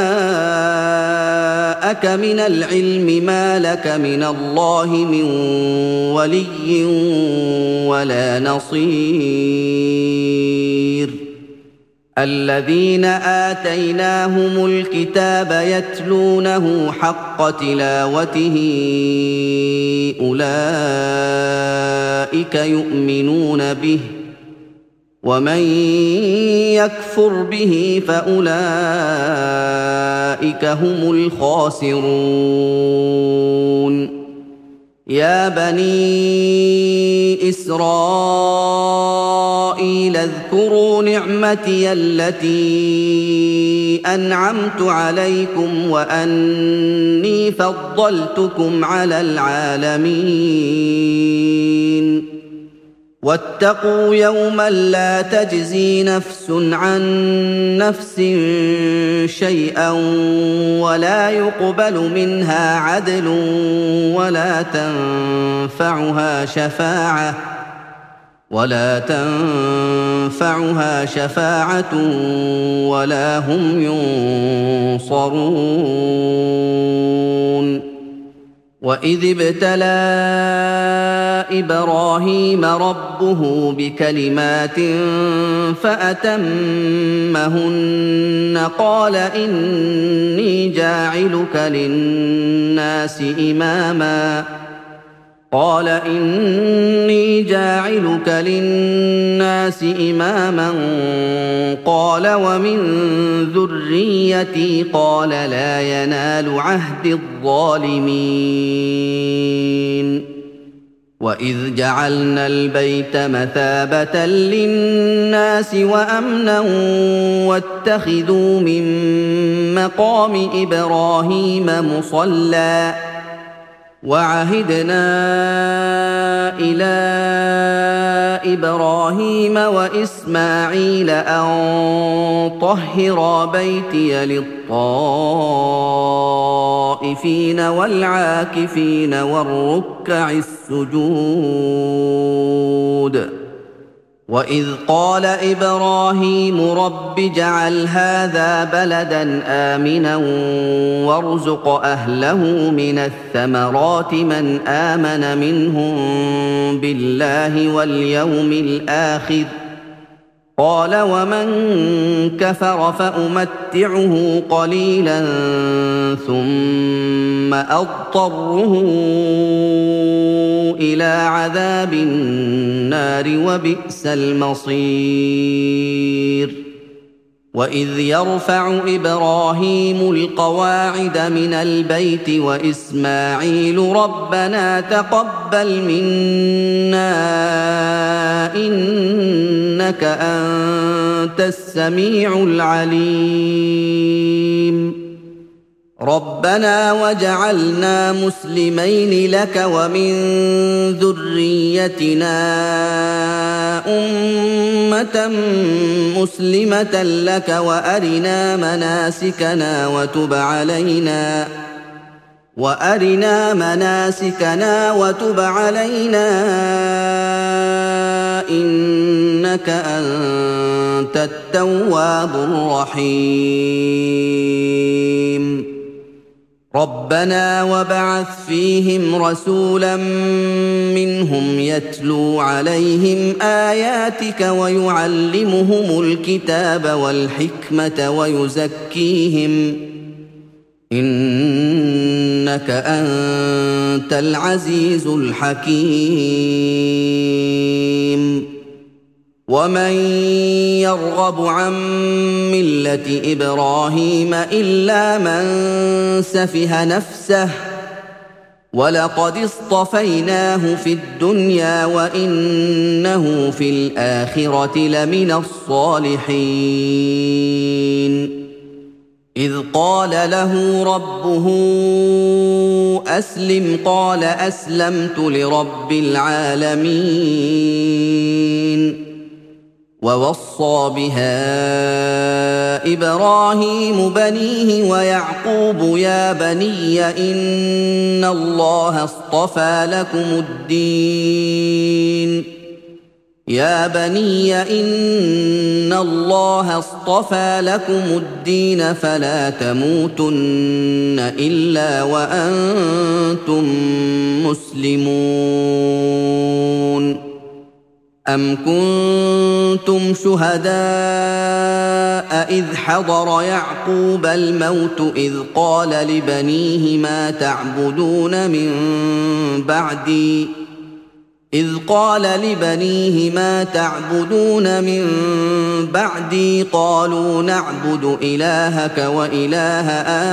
Speaker 1: جاءك من العلم ما لك من الله من ولي ولا نصير الذين آتيناهم الكتاب يتلونه حق تلاوته أولئك يؤمنون به ومن يكفر به فأولئك هم الخاسرون يا بني إسرائيل اذكروا نعمتي التي أنعمت عليكم وأني فضلتكم على العالمين واتقوا يوما لا تجزي نفس عن نفس شيئا ولا يقبل منها عدل ولا تنفعها شفاعة ولا تنفعها شفاعة ولا هم ينصرون وإذ ابتلى إبراهيم ربه بكلمات فأتمهن قال إني جاعلك للناس إماما قال إني جاعلك للناس إماما قال ومن ذريتي قال لا ينال عهد الظالمين وإذ جعلنا البيت مثابة للناس وأمنا واتخذوا من مقام إبراهيم مصلى وعهدنا إلى إبراهيم وإسماعيل أن طهرا بيتي للطائفين والعاكفين والركع السجود وَإِذْ قَالَ إِبْرَاهِيمُ رَبِّ اجْعَلْ هَٰذَا بَلَدًا آمِنًا وَارْزُقْ أَهْلَهُ مِنَ الثَّمَرَاتِ مَنْ آمَنَ مِنْهُم بِاللَّهِ وَالْيَوْمِ الْآخِرِ ۖ قَالَ وَمَن كَفَرَ فَأُمَتِّعُهُ قَلِيلًا ثُمَّ أَضْطَرُّهُ إِلَىٰ عَذَابِ النَّارِ ۖ وَبِئْسَ الْمَصِيرُ وَإِذْ يَرْفَعُ إِبْرَاهِيمُ الْقَوَاعِدَ مِنَ الْبَيْتِ وَإِسْمَاعِيلُ رَبَّنَا تَقَبَّلْ مِنَّا إِنَّكَ أَنتَ السَّمِيعُ الْعَلِيمُ رَبَّنَا وَاجْعَلْنَا مُسْلِمَيْنِ لَكَ وَمِن ذُرِّيَّتِنَا أُمَّةً مُّسْلِمَةً لَّكَ وَأَرِنَا مَنَاسِكَنَا وَتُبْ عَلَيْنَا وَأَرِنَا مَنَاسِكَنَا وَتُبْ عَلَيْنَا إِنَّكَ أَنتَ التَّوَّابُ الرَّحِيمُ رَبَّنَا وَابْعَثْ فِيهِمْ رَسُولًا مِّنْهُمْ يَتْلُو عَلَيْهِمْ آيَاتِكَ وَيُعَلِّمُهُمُ الْكِتَابَ وَالْحِكْمَةَ وَيُزَكِّيهِمْ إِنَّكَ أَنتَ الْعَزِيزُ الْحَكِيمُ وَمَن يَرْغَبُ عَن مِّلَّةِ إِبْرَاهِيمَ إِلَّا مَن سَفِهَ نَفْسَهُ وَلَقَدِ اصْطَفَيْنَاهُ فِي الدُّنْيَا وَإِنَّهُ فِي الْآخِرَةِ لَمِنَ الصَّالِحِينَ إِذْ قَالَ لَهُ رَبُّهُ أَسْلِمْ قَالَ أَسْلَمْتُ لِرَبِّ الْعَالَمِينَ وَوَصَّىٰ بِهَا إِبْرَاهِيمُ بَنِيهِ وَيَعْقُوبُ يَا بَنِيَّ إِنَّ اللَّهَ اصْطَفَىٰ لَكُمُ الدِّينَ يَا بَنِيَّ إِنَّ اللَّهَ اصْطَفَىٰ لَكُمُ الدِّينَ فَلَا تَمُوتُنَّ إِلَّا وَأَنتُم مُّسْلِمُونَ أَمْ كُنتُمْ شُهَدَاءَ إِذْ حَضَرَ يَعْقُوبَ الْمَوْتُ إِذْ قَالَ لِبَنِيهِ مَا تَعْبُدُونَ مِن بَعْدِي إذ قال لبنيه ما تعبدون من بعدي قالوا نعبد إلهك وإله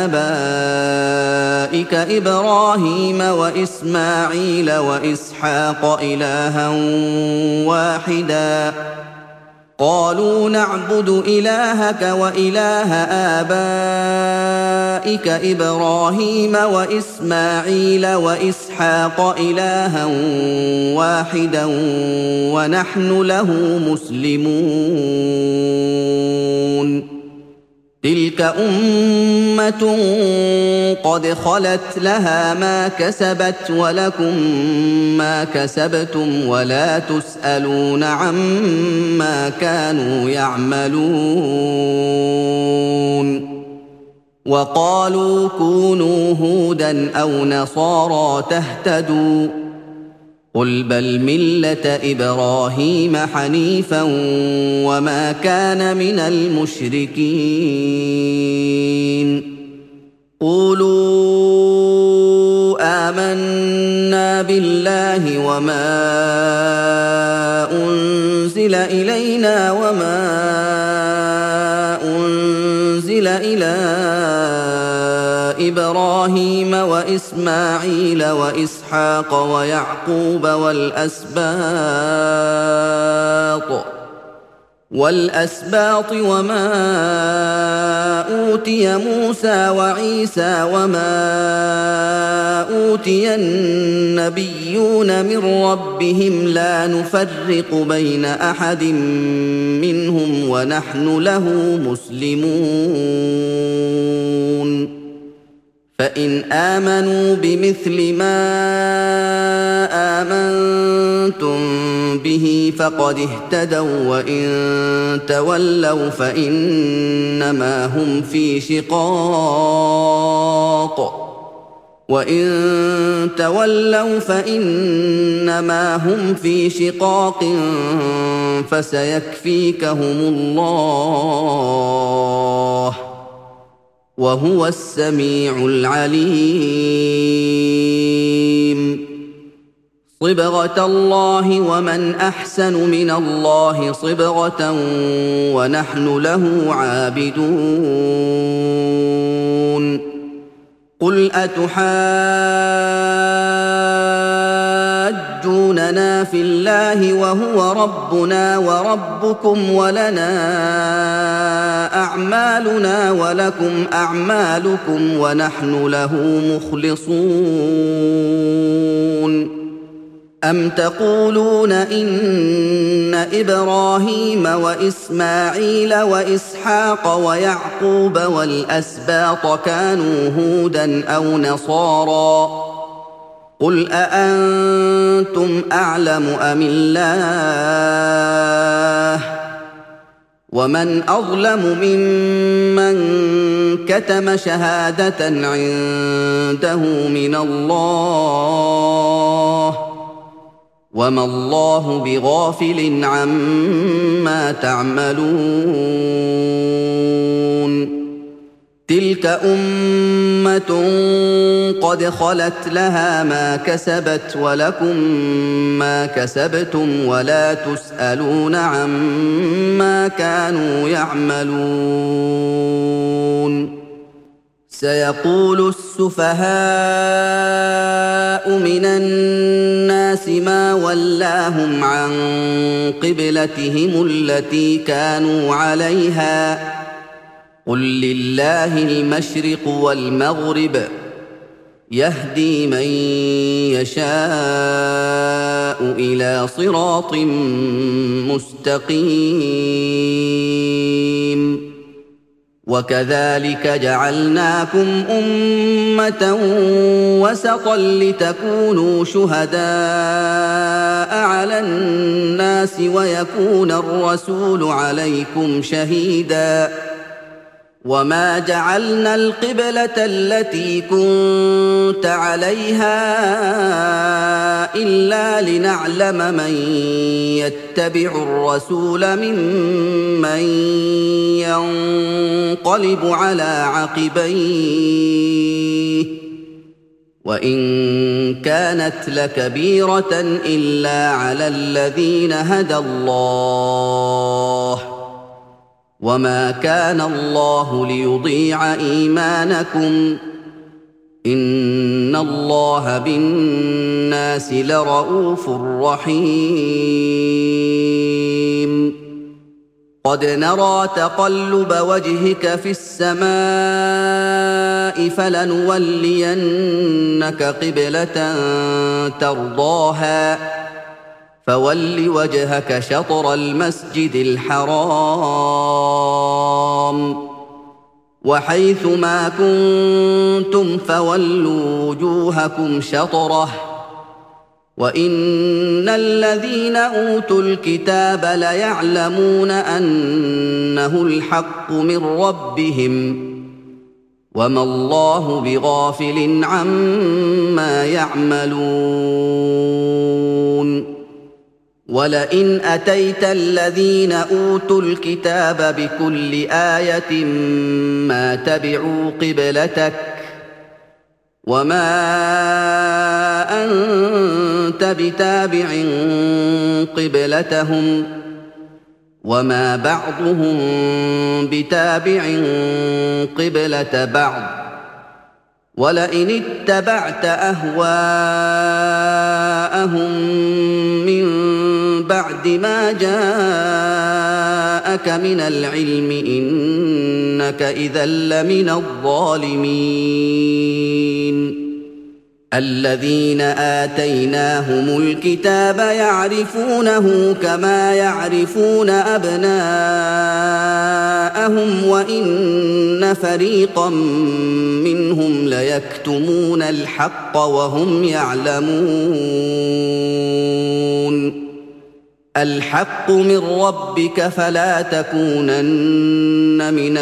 Speaker 1: آبائك إبراهيم وإسماعيل وإسحاق إلها واحدا قالوا نعبد إلهك وإله آبائك إبراهيم وإسماعيل وإسحاق إلها واحدا ونحن له مسلمون تلك أمة قد خلت لها ما كسبت ولكم ما كسبتم ولا تسألون عما كانوا يعملون وقالوا كونوا هودا أو نصارى تهتدوا قل بل ملة إبراهيم حنيفا وما كان من المشركين قولوا آمنا بالله وما أنزل إلينا وما أنزل إلى إبراهيم وإسماعيل وإسحاق ويعقوب والأسباط والأسباط وما أوتي موسى وعيسى وما أوتي النبيون من ربهم لا نفرق بين أحد منهم ونحن له مسلمون فإن آمنوا بمثل ما آمنتم به فقد اهتدوا وإن تولوا فإنما هم في شقاق وإن تولوا فإنما هم في شقاق فسيكفيكهم الله وهو السميع العليم صبغة الله ومن أحسن من الله صبغة ونحن له عابدون قل أتحاجوننا في الله وهو ربنا وربكم ولنا أعمالنا ولكم أعمالكم ونحن له مخلصون أم تقولون إن إبراهيم وإسماعيل وإسحاق ويعقوب والأسباط كانوا هودا أو نصارى قل أأنتم أعلم أم الله ومن أظلم ممن كتم شهادة عنده من الله وما الله بغافل عما تعملون تلك أمة قد خلت لها ما كسبت ولكم ما كسبتم ولا تسألون عما كانوا يعملون سيقول السفهاء من الناس ما ولاهم عن قبلتهم التي كانوا عليها قل لله المشرق والمغرب يهدي من يشاء إلى صراط مستقيم وكذلك جعلناكم أمة وسطا لتكونوا شهداء على الناس ويكون الرسول عليكم شهيدا وما جعلنا القبلة التي كنت عليها إلا لنعلم من يتبع الرسول ممن ينقلب على عقبيه وإن كانت لكبيرة إلا على الذين هدى الله وما كان الله ليضيع إيمانكم إن الله بالناس لرءوف رحيم قد نرى تقلب وجهك في السماء فلنولينك قبلة ترضاها فول وجهك شطر المسجد الحرام وحيث ما كنتم فولوا وجوهكم شطره وإن الذين أوتوا الكتاب ليعلمون أنه الحق من ربهم وما الله بغافل عما يعملون ولئن أتيت الذين أوتوا الكتاب بكل آية ما تبعوا قبلتك وما أنت بتابع قبلتهم وما بعضهم بتابع قبلة بعض ولئن اتبعت أهواءهم من بعد ما جاءك من العلم إنك إذا لمن الظالمين الذين آتيناهم الكتاب يعرفونه كما يعرفون أبناءهم جاءهم وإن فريقا منهم ليكتمون الحق وهم يعلمون الحق من ربك فلا تكونن من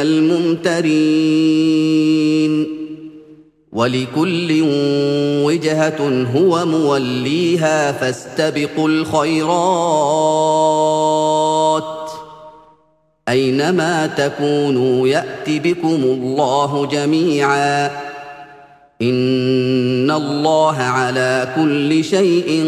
Speaker 1: الممترين ولكل وجهة هو موليها فاستبقوا الخيرات أينما تكونوا يأت بكم الله جميعا إن الله على كل شيء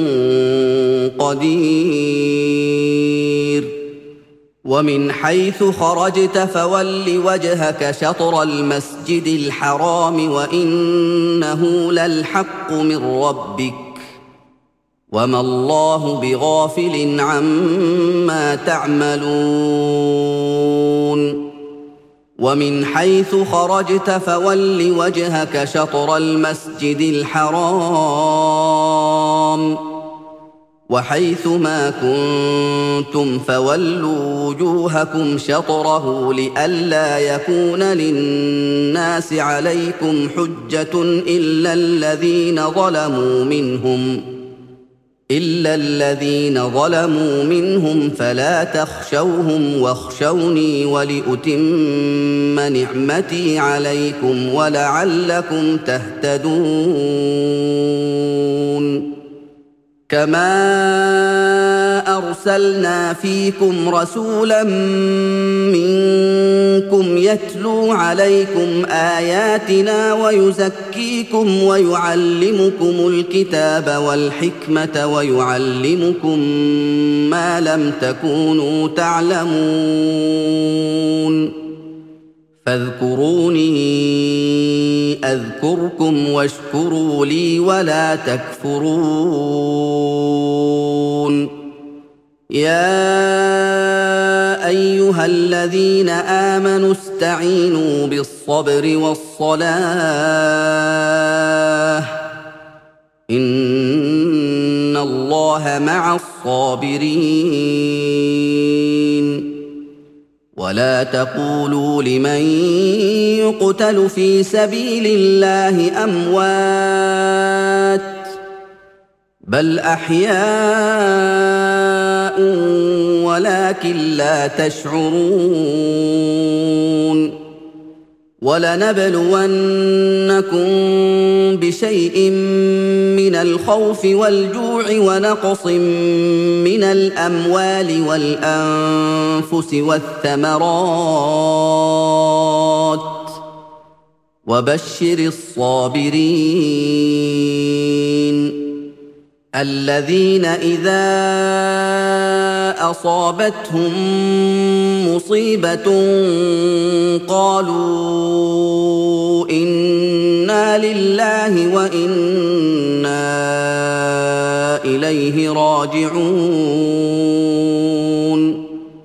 Speaker 1: قدير ومن حيث خرجت فول وجهك شطر المسجد الحرام وإنه للحق من ربك وما الله بغافل عما تعملون ومن حيث خرجت فول وجهك شطر المسجد الحرام وحيث ما كنتم فولوا وجوهكم شطره لئلا يكون للناس عليكم حجة إلا الذين ظلموا منهم إلا الذين ظلموا منهم فلا تخشوهم واخشوني ولأتم نعمتي عليكم ولعلكم تهتدون كما أرسلنا فيكم رسولا منكم يتلو عليكم آياتنا ويزكيكم ويعلمكم الكتاب والحكمة ويعلمكم ما لم تكونوا تعلمون فاذكروني أذكركم واشكروا لي ولا تكفرون يا أيها الذين آمنوا استعينوا بالصبر والصلاة إن الله مع الصابرين ولا تقولوا لمن يقتل في سبيل الله أموات بل أحياء ولكن لا تشعرون ولنبلونكم بشيء من الخوف والجوع ونقص من الأموال والأنفس والثمرات وبشر الصابرين الذين إذا أصابتهم مصيبة قالوا إنا لله وإنا إليه راجعون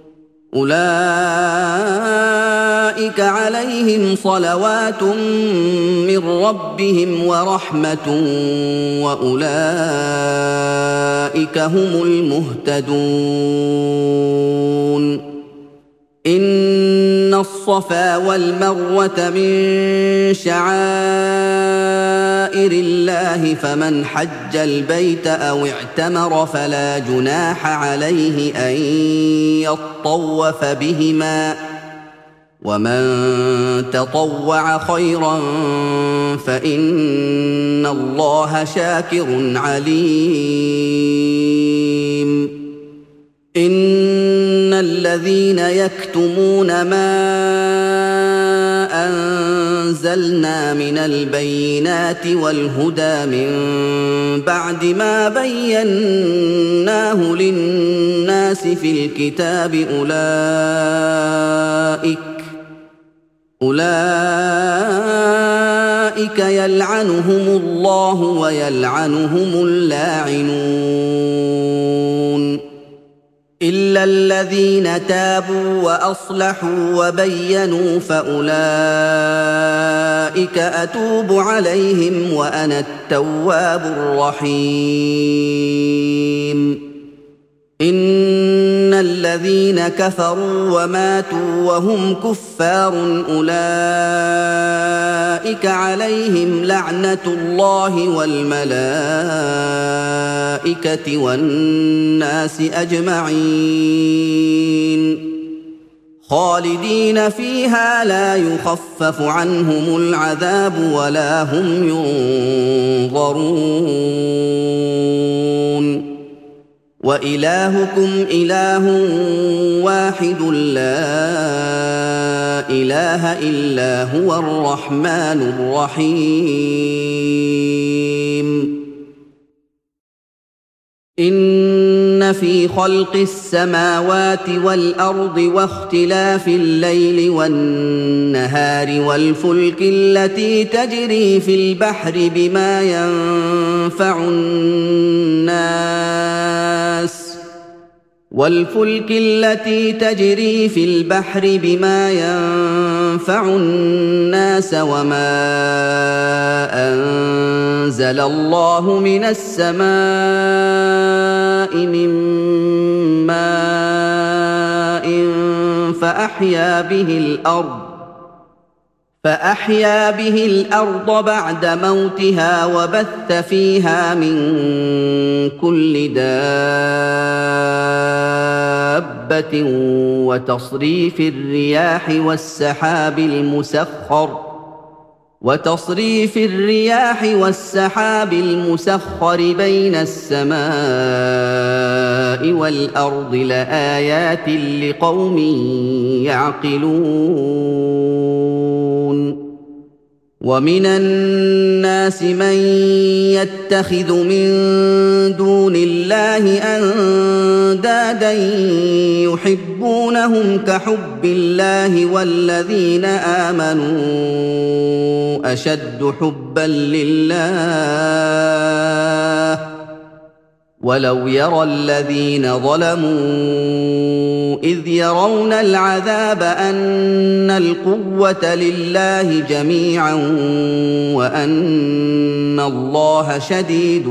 Speaker 1: أولئك عليهم صلوات من ربهم ورحمة وأولئك هم المهتدون إن الصفا والمروة من شعائر الله فمن حج البيت أو اعتمر فلا جناح عليه أن يطوف بهما ومن تطوع خيرا فإن الله شاكر عليم إن الذين يكتمون ما أنزلنا من البينات والهدى من بعد ما بيناه للناس في الكتاب أولئك أولئك يلعنهم الله ويلعنهم اللاعنون إلا الذين تابوا وأصلحوا وبينوا فأولئك أتوب عليهم وأنا التواب الرحيم إن الذين كفروا وماتوا وهم كفار أولئك عليهم لعنة الله والملائكة والناس أجمعين خالدين فيها لا يخفف عنهم العذاب ولا هم ينظرون وإلهكم إله واحد لا إله إلا هو الرحمن الرحيم إن في خلق السماوات والأرض واختلاف الليل والنهار والفلك التي تجري في البحر بما ينفع الناس والفلك التي تجري في البحر بما ينفع الناس وما أنزل الله من السماء من ماء فأحيا به الأرض فأحيا به الأرض بعد موتها وبث فيها من كل دابة وتصريف الرياح والسحاب المسخر وتصريف الرياح والسحاب المسخر بين السماء والأرض لآيات لقوم يعقلون ومن الناس من يتخذ من دون الله أندادا يحبونهم كحب الله والذين آمنوا أشد حبا لله ولو يرى الذين ظلموا إذ يرون العذاب أن القوة لله جميعا وأن الله شديد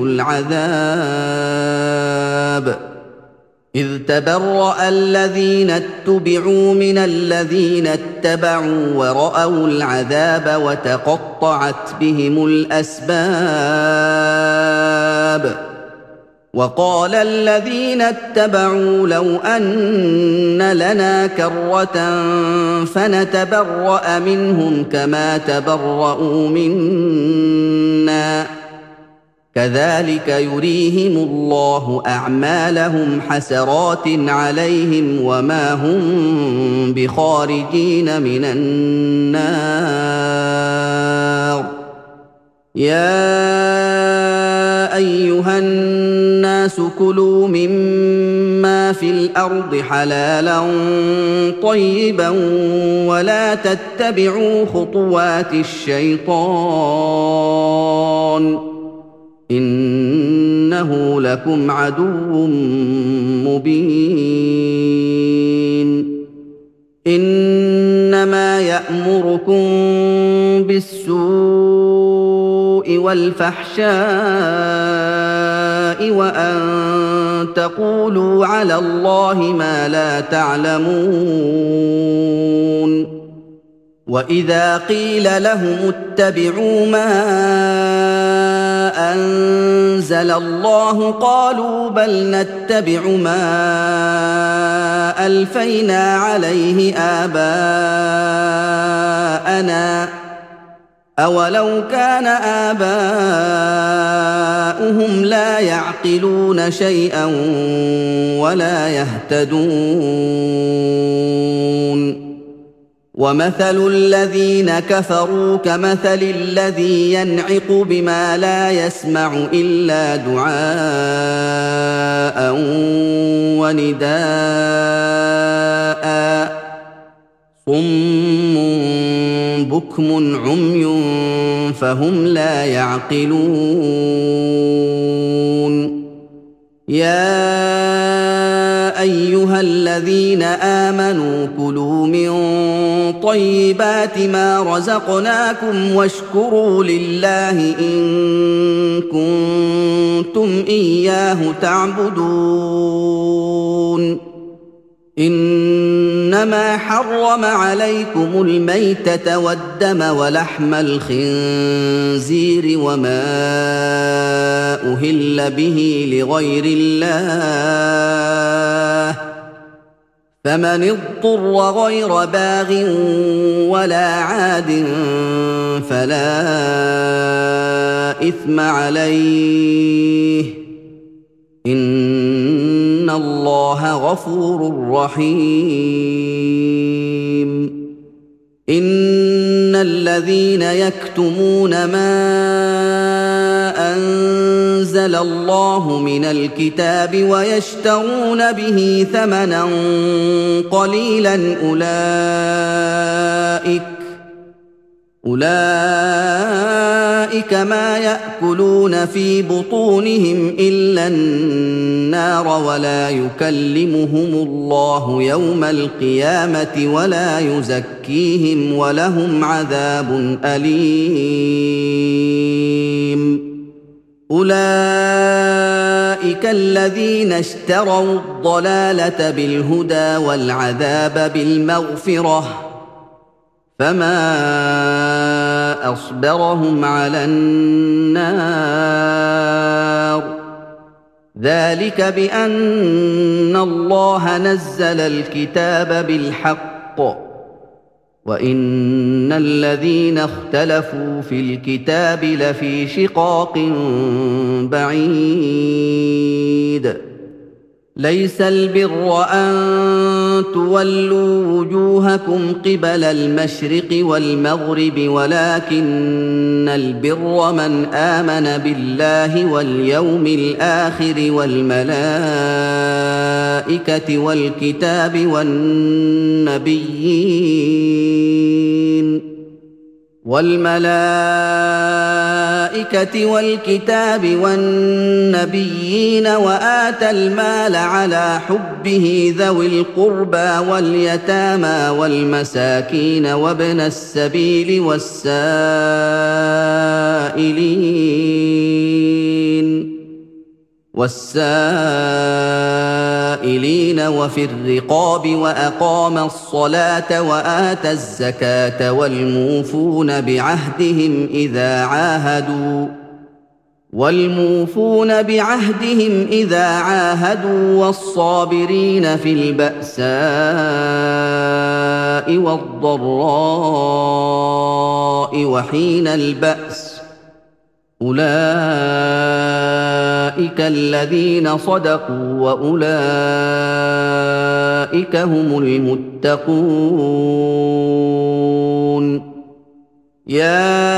Speaker 1: العذاب إذ تبرأ الذين اتبعوا من الذين اتبعوا ورأوا العذاب وتقطعت بهم الأسباب وقال الذين اتبعوا لو أن لنا كرة فنتبرأ منهم كما تبرؤوا منا كذلك يريهم الله أعمالهم حسرات عليهم وما هم بخارجين من النار يا أيها الناس كلوا مما في الأرض حلالا طيبا ولا تتبعوا خطوات الشيطان إنه لكم عدو مبين إنما يأمركم بالسوء والفحشاء وأن تقولوا على الله ما لا تعلمون وإذا قيل لهم اتبعوا ما أنزل الله قالوا بل نتبع ما ألفينا عليه آباءنا أولو كان آباؤهم لا يعقلون شيئا ولا يهتدون ومثل الذين كفروا كمثل الذي ينعق بما لا يسمع إلا دعاء ونداء صم بكم عمي فهم لا يعقلون يا أيها الذين آمنوا كلوا من طيبات ما رزقناكم واشكروا لله إن كنتم إياه تعبدون إنما حرم عليكم الميتة والدم ولحم الخنزير وما أهل به لغير الله فمن اضطر غير باغ ولا عاد فلا إثم عليه إن الله غفور رحيم إن الذين يكتمون ما أنزل الله من الكتاب ويشترون به ثمنا قليلا أولئك أولئك ما يأكلون في بطونهم إلا النار ولا يكلمهم الله يوم القيامة ولا يزكيهم ولهم عذاب أليم أولئك الذين اشتروا الضلالة بالهدى والعذاب بالمغفرة فما أصبرهم على النار ذلك بأن الله نزل الكتاب بالحق وإن الذين اختلفوا في الكتاب لفي شقاق بعيد ليس البر أن تولوا وجوهكم قبل المشرق والمغرب ولكن البر من آمن بالله واليوم الآخر والملائكة والكتاب والنبيين والملائكة والكتاب والنبيين وآتى المال على حبه ذوي القربى واليتامى والمساكين وابن السبيل والسائلين والسائلين وفي الرقاب وأقام الصلاة وآتى الزكاة والموفون بعهدهم إذا عاهدوا والموفون بعهدهم إذا عاهدوا والصابرين في البأساء والضراء وحين البأس أولئك الذين صدقوا وأولئك هم المتقون يا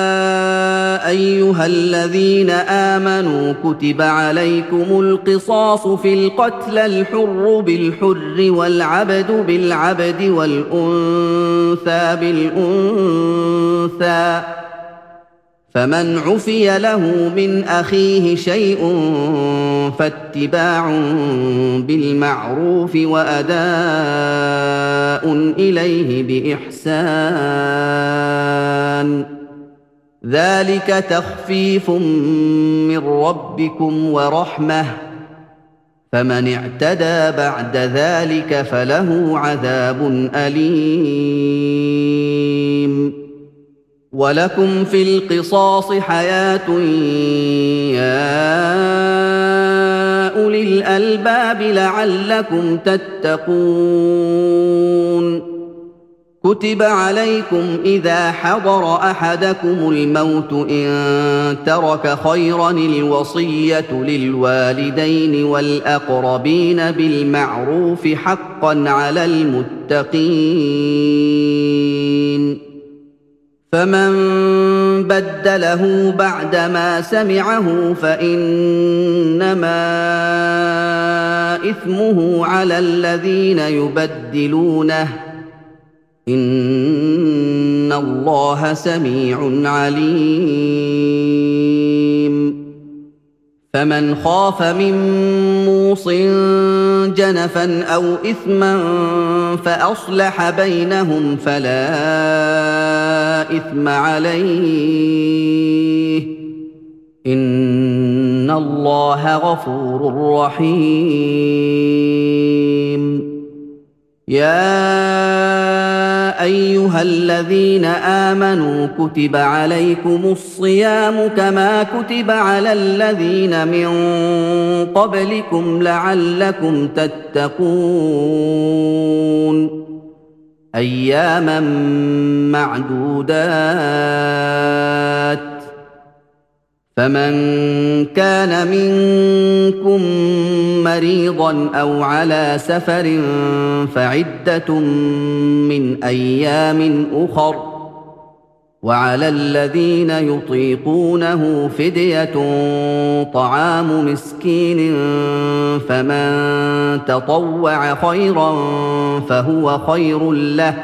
Speaker 1: أيها الذين آمنوا كتب عليكم القصاص في القتلى الحر بالحر والعبد بالعبد والأنثى بالأنثى فمن عفي له من أخيه شيء فاتباع بالمعروف وأداء إليه بإحسان ذلك تخفيف من ربكم ورحمة فمن اعتدى بعد ذلك فله عذاب أليم ولكم في القصاص حياة يا أولي الألباب لعلكم تتقون كتب عليكم إذا حضر أحدكم الموت إن ترك خيرا الوصية للوالدين والأقربين بالمعروف حقا على المتقين فمن بدله بعدما سمعه فإنما إثمه على الذين يبدلونه إن الله سميع عليم فمن خاف من موص جنفا أو إثما فأصلح بينهم فلا إثم عليه إن الله غفور رحيم يا ايها الذين امنوا كتب عليكم الصيام كما كتب على الذين من قبلكم لعلكم تتقون اياما معدودات فمن كان منكم مريضا او على سفر فعده من ايام اخر وعلى الذين يطيقونه فديه طعام مسكين فمن تطوع خيرا فهو خير له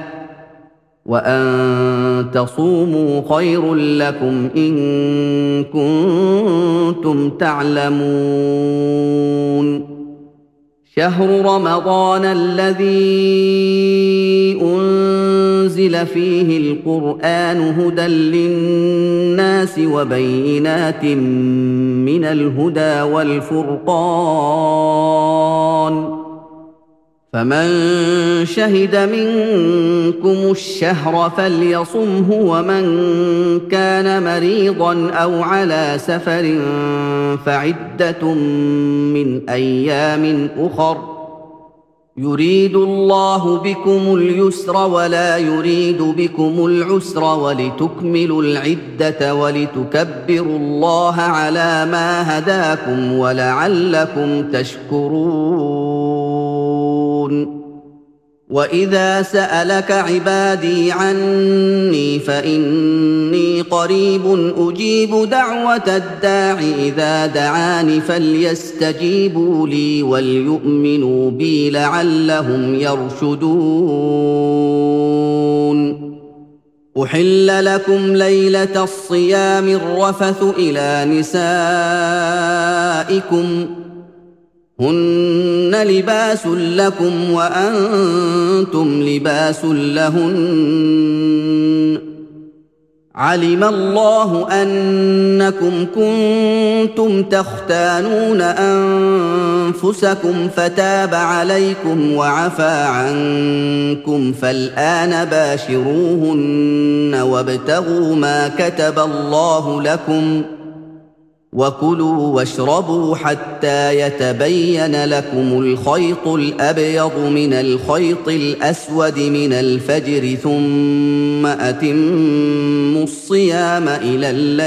Speaker 1: وأن تصوموا خير لكم إن كنتم تعلمون شهر رمضان الذي أنزل فيه القرآن هدى للناس وبينات من الهدى والفرقان فمن شهد منكم الشهر فليصمه ومن كان مريضا أو على سفر فعدة من أيام أخر يريد الله بكم اليسر ولا يريد بكم العسر ولتكملوا العدة ولتكبروا الله على ما هداكم ولعلكم تشكرون وإذا سألك عبادي عني فإني قريب أجيب دعوة الداع إذا دعاني فليستجيبوا لي وليؤمنوا بي لعلهم يرشدون أحل لكم ليلة الصيام الرفث إلى نسائكم هن لباس لكم وأنتم لباس لهن علم الله أنكم كنتم تختانون أنفسكم فتاب عليكم وعفى عنكم فالآن باشروهن وابتغوا ما كتب الله لكم وكلوا واشربوا حتى يتبين لكم الخيط الأبيض من الخيط الأسود من الفجر ثم أتموا الصيام إلى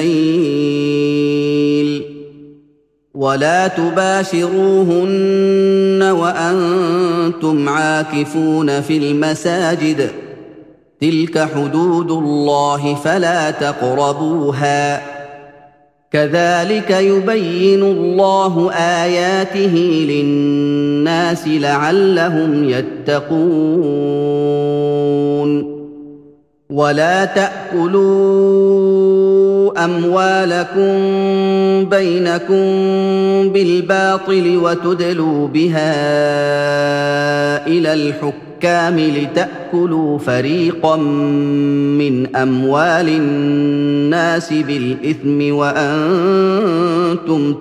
Speaker 1: الليل ولا تباشروهن وأنتم عاكفون في المساجد تلك حدود الله فلا تقربوها كذلك يبين الله آياته للناس لعلهم يتقون ولا تأكلوا أموالكم بينكم بالباطل وتدلوا بها إلى الحكام لتأكلوا فريقا من أموال الناس بالإثم وأنتم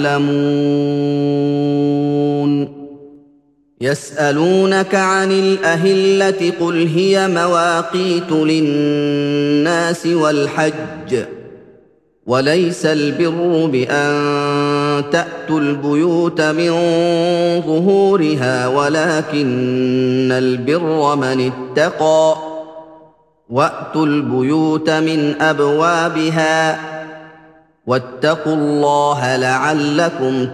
Speaker 1: تعلمون يسألونك عن الأهلة قل هي مواقيت للناس والحج وليس البر بأن تأتوا البيوت من ظهورها ولكن البر من اتقى وأتوا البيوت من أبوابها واتقوا الله لعلكم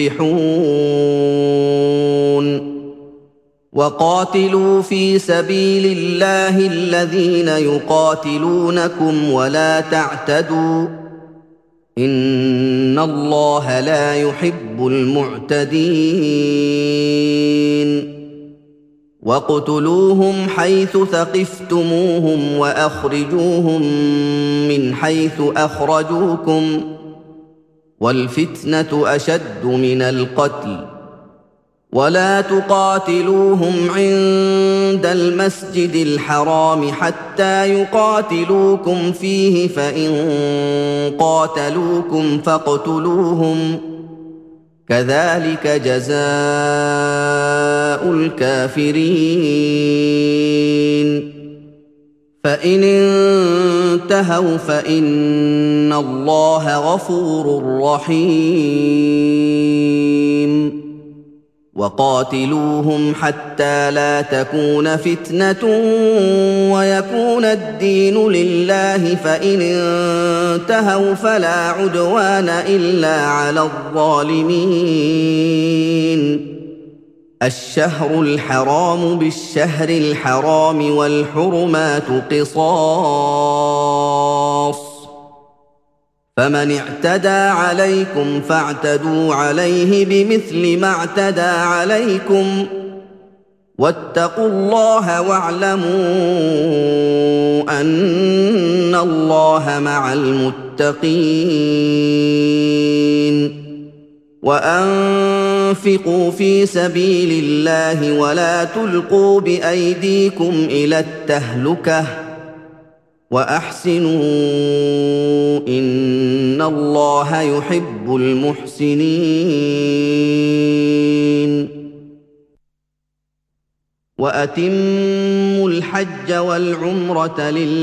Speaker 1: تفلحون وقاتلوا في سبيل الله الذين يقاتلونكم ولا تعتدوا إن الله لا يحب المعتدين واقتلوهم حيث ثقفتموهم وأخرجوهم من حيث أخرجوكم والفتنة أشد من القتل ولا تقاتلوهم عند المسجد الحرام حتى يقاتلوكم فيه فإن قاتلوكم فاقتلوهم كذلك جزاء الكافرين فإن انتهوا فإن الله غفور رحيم وقاتلوهم حتى لا تكون فتنة ويكون الدين لله فإن انتهوا فلا عدوان إلا على الظالمين الشهر الحرام بالشهر الحرام والحرمات قصاص فمن اعتدى عليكم فاعتدوا عليه بمثل ما اعتدى عليكم واتقوا الله واعلموا أن الله مع المتقين وأنفقوا في سبيل الله ولا تلقوا بأيديكم إلى التهلكة وأحسنوا إن الله يحب المحسنين وأتموا الحج والعمرة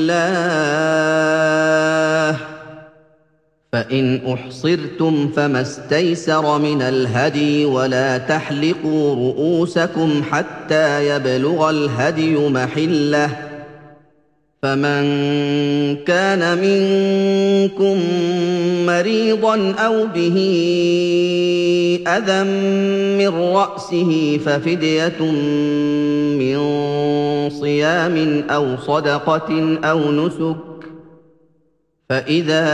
Speaker 1: لله فإن أحصرتم فما استيسر من الهدي ولا تحلقوا رؤوسكم حتى يبلغ الهدي محله فمن كان منكم مريضا أو به أذى من رأسه ففدية من صيام أو صدقة أو نسك فإذا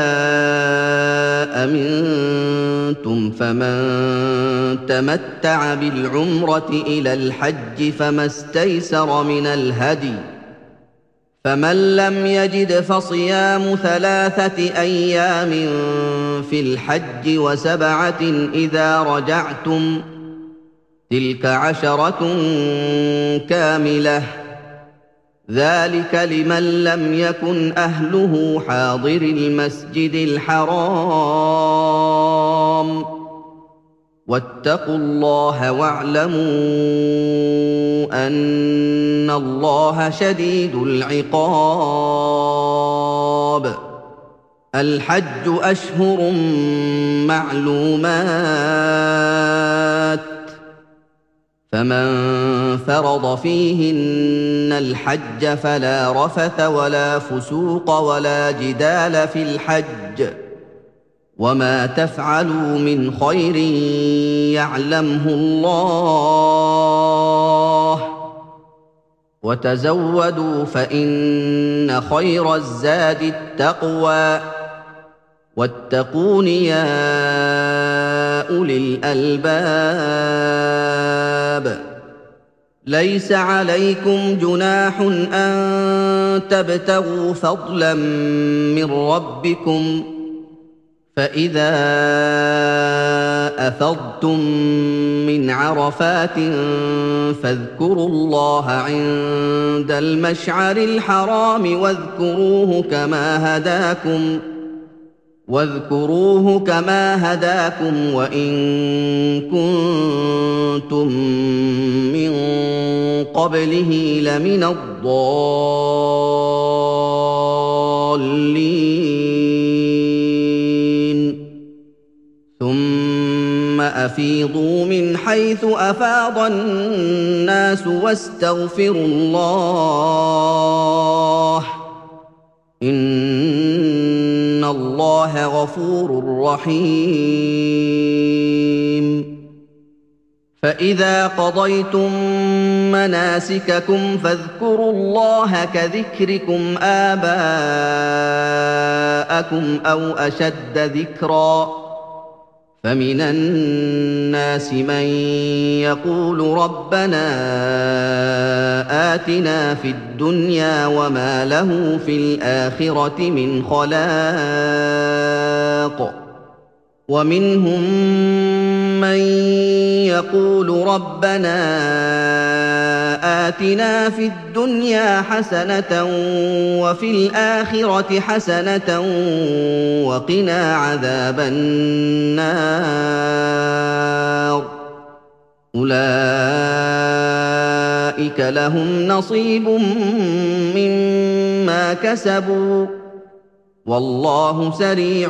Speaker 1: أمنتم فمن تمتع بالعمرة إلى الحج فما استيسر من الهدي فمن لم يجد فصيام ثلاثة أيام في الحج وسبعة إذا رجعتم تلك عشرة كاملة ذلك لمن لم يكن أهله حاضر المسجد الحرام واتقوا الله واعلموا أن الله شديد العقاب الحج أشهر معلومات فمن فرض فيهن الحج فلا رفث ولا فسوق ولا جدال في الحج وما تفعلوا من خير يعلمه الله وتزودوا فإن خير الزاد التقوى واتقون يا أولي الألباب ليس عليكم جناح أن تبتغوا فضلا من ربكم فإذا أفضتم من عرفات فاذكروا الله عند المشعر الحرام واذكروه كما هداكم واذكروه كما هداكم وإن كنتم من قبله لمن الضالين ثم أفيضوا من حيث أفاض الناس واستغفروا الله إن الله غفور رحيم فإذا قضيتم مناسككم فاذكروا الله كذكركم آباءكم أو أشد ذكرًا فمن الناس من يقول ربنا آتنا في الدنيا وما له في الآخرة من خلاق ومنهم مَّن يَقُولُ رَبَّنَا آتِنَا فِي الدُّنْيَا حَسَنَةً وَفِي الْآخِرَةِ حَسَنَةً وَقِنَا عَذَابَ النَّارِ أُولَٰئِكَ لَهُمْ نَصِيبٌ مِّمَّا كَسَبُوا وَاللَّهُ سَرِيعُ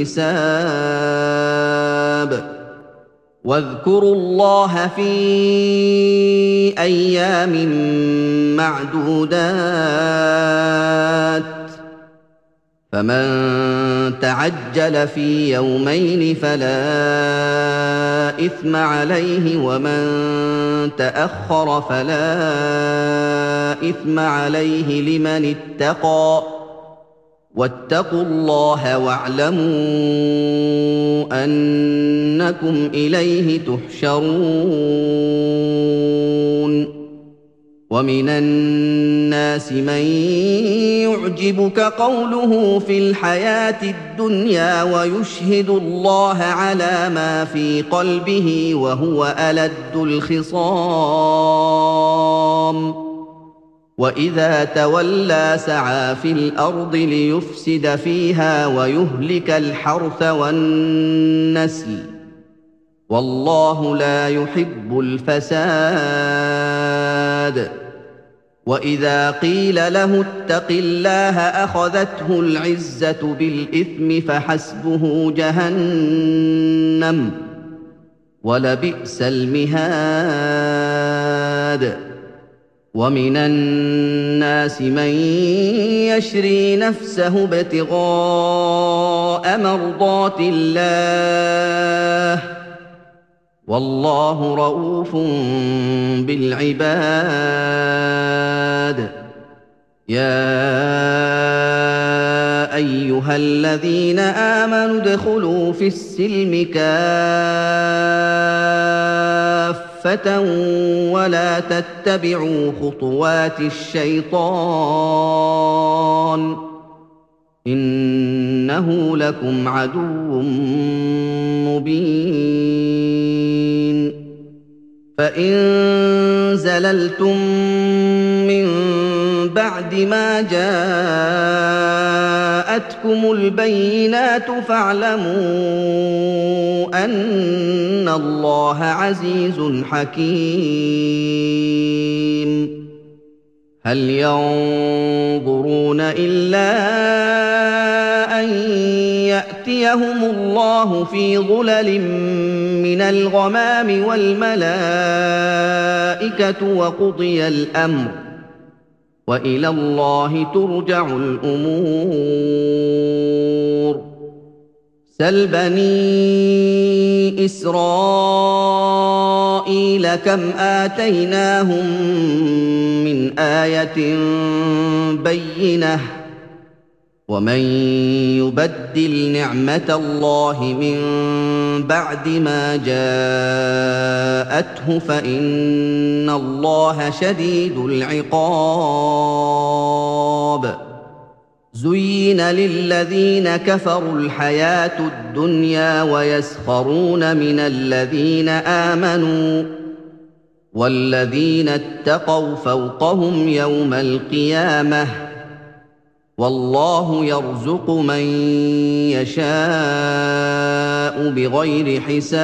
Speaker 1: الْحِسَابِ واذكروا الله في أيام معدودات فمن تعجل في يومين فلا إثم عليه ومن تأخر فلا إثم عليه لمن اتقى واتقوا الله واعلموا أنكم إليه تحشرون ومن الناس من يعجبك قوله في الحياة الدنيا ويشهد الله على ما في قلبه وهو ألد الخصام وإذا تولى سعى في الأرض ليفسد فيها ويهلك الحرث والنسل والله لا يحب الفساد وإذا قيل له اتق الله أخذته العزة بالإثم فحسبه جهنم ولبئس المهاد ومن الناس من يشري نفسه ابتغاء مرضات الله والله رءوف بالعباد يا أيها الذين آمنوا ادخلوا في السلم كافة ولا تتبعوا خطوات الشيطان إنه لكم عدو مبين فإن زللتم من بعد ما جاءتكم البينات فاعلموا أن الله عزيز حكيم هل ينظرون إلا أن يأتيهم الله في ظلل من الغمام والملائكة وقضي الأمر وإلى الله ترجع الأمور سل بني إسرائيل كم آتيناهم من آية بينة ومن يبدل نعمة الله من بعد ما جاءته فإن الله شديد العقاب زين للذين كفروا الحياة الدنيا ويسخرون من الذين آمنوا والذين اتقوا فوقهم يوم القيامة والله يرزق من يشاء بغير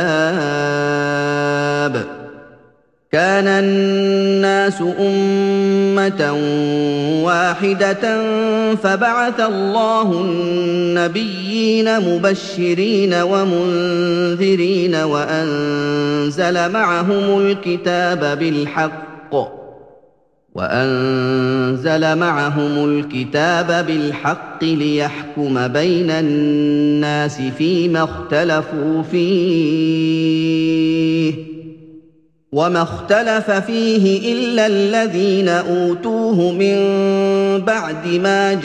Speaker 1: حساب كان الناس أمة واحدة فبعث الله النبيين مبشرين ومنذرين وأنزل معهم الكتاب بالحق وأنزل معهم الكتاب بالحق ليحكم بين الناس فيما اختلفوا فيه وما اختلف فيه إلا الذين أوتوه من بعد ما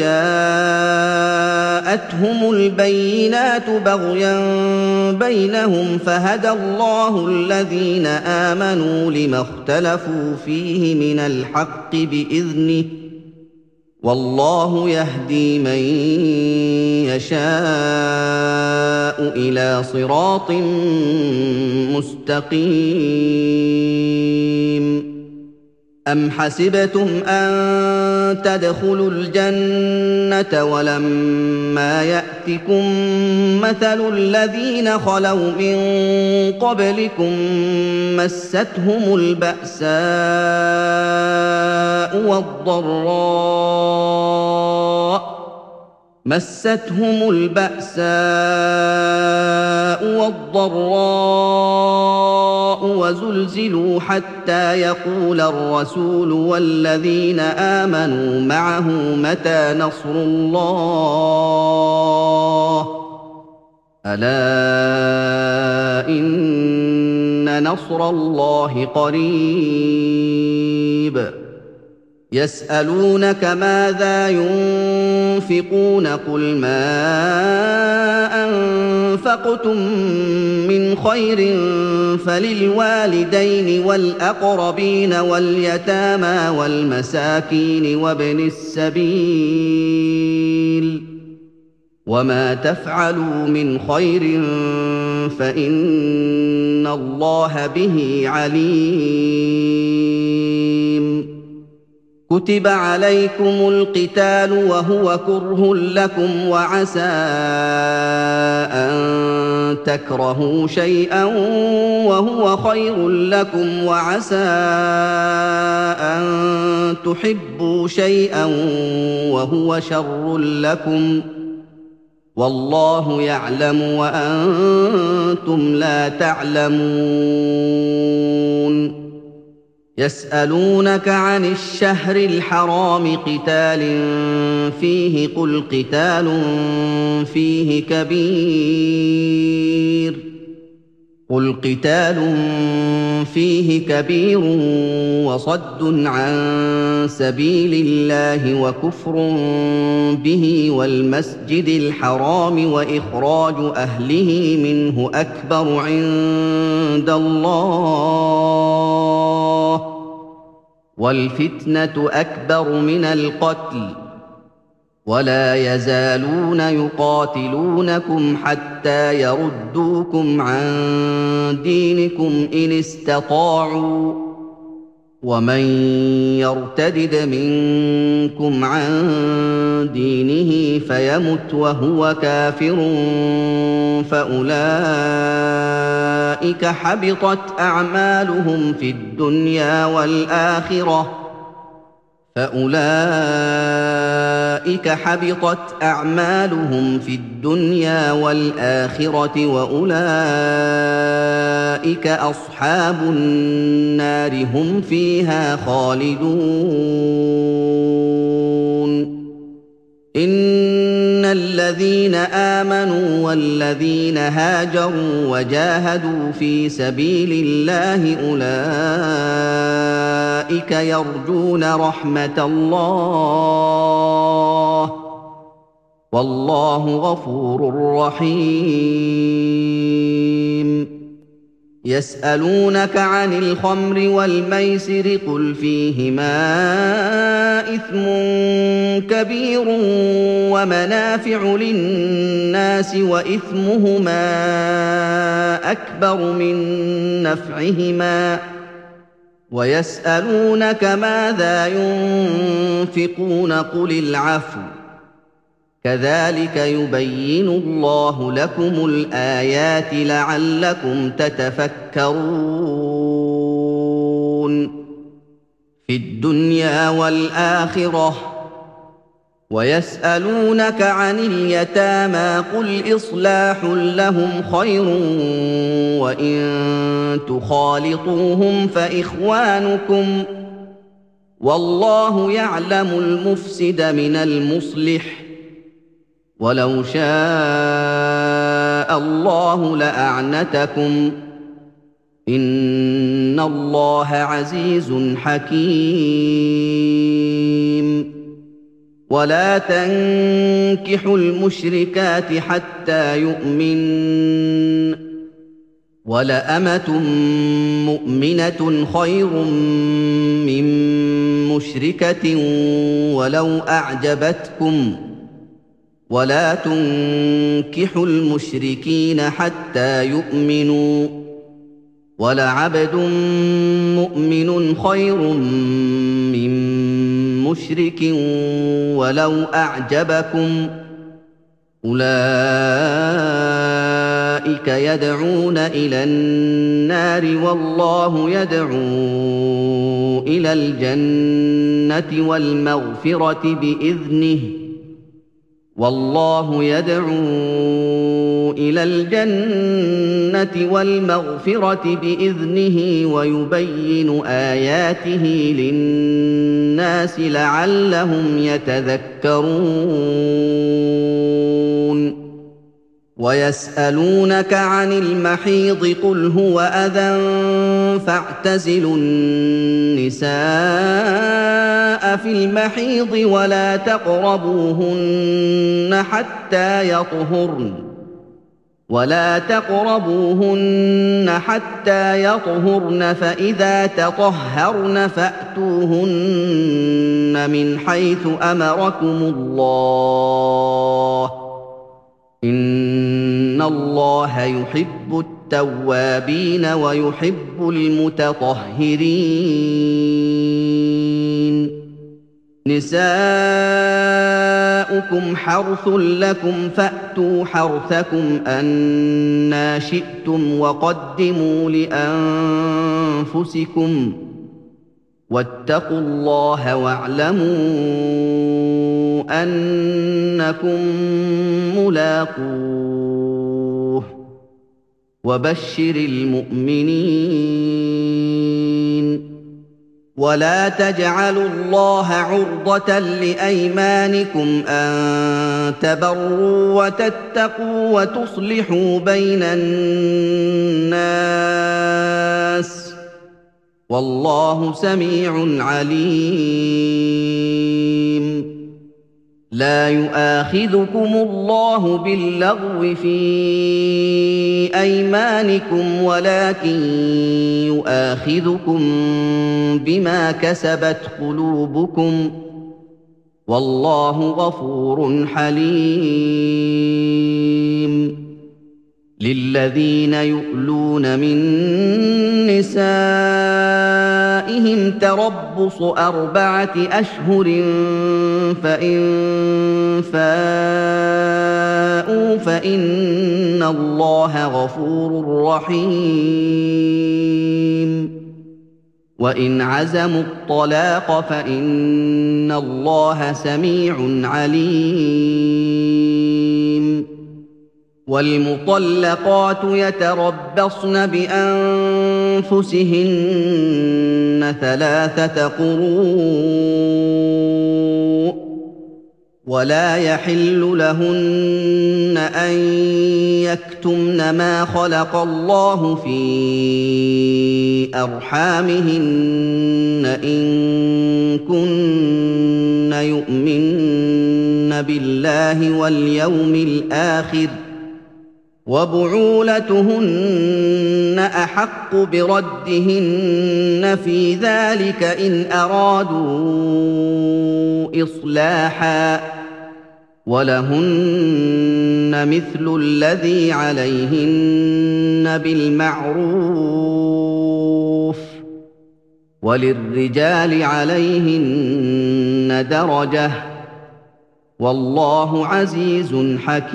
Speaker 1: جاءتهم البينات بغيا بينهم فهدى الله الذين آمنوا لما اختلفوا فيه من الحق بإذنه والله يهدي من يشاء إلى صراط مستقيم أم حسبتم أن تدخلوا الجنة ولما يأتكم مثل الذين خلوا من قبلكم مستهم البأساء والضراء مستهم البأساء والضراء وزلزلوا حتى يقول الرسول والذين آمنوا معه متى نصر الله ألا إن نصر الله قريب يسألونك ماذا ينفقون قل ما أنفقتم من خير فللوالدين والأقربين واليتامى والمساكين وابن السبيل وما تفعلوا من خير فإن الله به عليم كتب عليكم القتال وهو كره لكم وعسى أن تكرهوا شيئا وهو خير لكم وعسى أن تحبوا شيئا وهو شر لكم والله يعلم وأنتم لا تعلمون يسألونك عن الشهر الحرام قتال فيه قل قتال فيه كبير قل قتال فيه كبير وصد عن سبيل الله وكفر به والمسجد الحرام وإخراج أهله منه أكبر عند الله والفتنة أكبر من القتل ولا يزالون يقاتلونكم حتى يردوكم عن دينكم إن استطاعوا ومن يرتدد منكم عن دينه فيمت وهو كافر فأولئك حبطت أعمالهم في الدنيا والآخرة فأولئك حبطت أعمالهم في الدنيا والآخرة وأولئك أصحاب النار هم فيها خالدون إن الذين آمنوا والذين هاجروا وجاهدوا في سبيل الله أولئك يرجون رحمة الله والله غفور رحيم يسألونك عن الخمر والميسر قل فيهما إثم كبير ومنافع للناس وإثمهما أكبر من نفعهما ويسألونك ماذا ينفقون قل العفو كذلك يبين الله لكم الآيات لعلكم تتفكرون في الدنيا والآخرة ويسألونك عن اليتامى قل إصلاح لهم خير وإن تخالطوهم فإخوانكم والله يعلم المفسد من المصلح ولو شاء الله لأعنتكم إن الله عزيز حكيم ولا تنكحوا المشركات حتى يؤمن ولأمة مؤمنة خير من مشركة ولو أعجبتكم ولا تنكحوا المشركين حتى يؤمنوا ولعبد مؤمن خير من مشرك ولو أعجبكم أولئك يدعون إلى النار والله يدعو إلى الجنة والمغفرة بإذنه والله يدعو إلى الجنة والمغفرة بإذنه ويبين آياته للناس لعلهم يتذكرون ويسألونك عن المحيض قل هو أذى فاعتزلوا النساء في المحيض ولا تقربوهن حتى يطهرن ولا تقربوهن حتى يطهرن فإذا تطهرن فأتوهن من حيث أمركم الله إن الله يحب التوابين ويحب المتطهرين نساؤكم حرث لكم فأتوا حرثكم أنى شئتم وقدموا لأنفسكم واتقوا الله واعلموا أنكم ملاقوه وبشر المؤمنين ولا تجعلوا الله عرضة لأيمانكم أن تبروا وتتقوا وتصلحوا بين الناس والله سميع عليم لا يؤاخذكم الله باللغو في أيمانكم ولكن يؤاخذكم بما كسبت قلوبكم والله غفور حليم للذين يؤلون من نسائهم تربص أربعة أشهر فإن فاءوا فإن الله غفور رحيم وإن عزموا الطلاق فإن الله سميع عليم والمطلقات يتربصن بأنفسهن ثلاثة قروء ولا يحل لهن أن يكتمن ما خلق الله في أرحامهن إن كن يؤمن بالله واليوم الآخر وبعولتهن أحق بردهن في ذلك إن أرادوا إصلاحا ولهن مثل الذي عليهن بالمعروف وللرجال عليهن درجة والله عزيز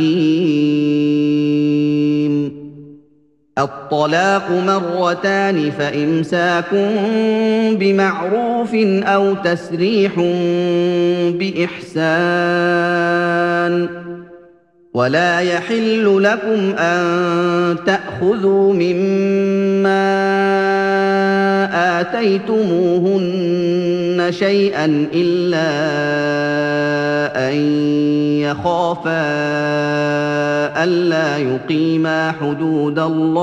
Speaker 1: حكيم الطلاق مرتان فإمساك بمعروف أو تسريح بإحسان ولا يحل لكم أن تأخذوا مما آتيتموهن شيئا إلا أن يخافا ألا يقيما حدود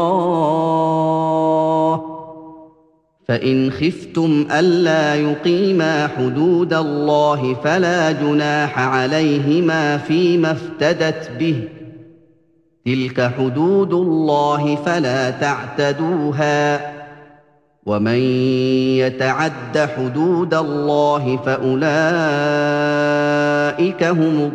Speaker 1: الله فإن خفتم ألا يقيما حدود الله فلا جناح عليهما فيما افتدت به تلك حدود الله فلا تعتدوها ومن يتعد حدود الله فأولئك هم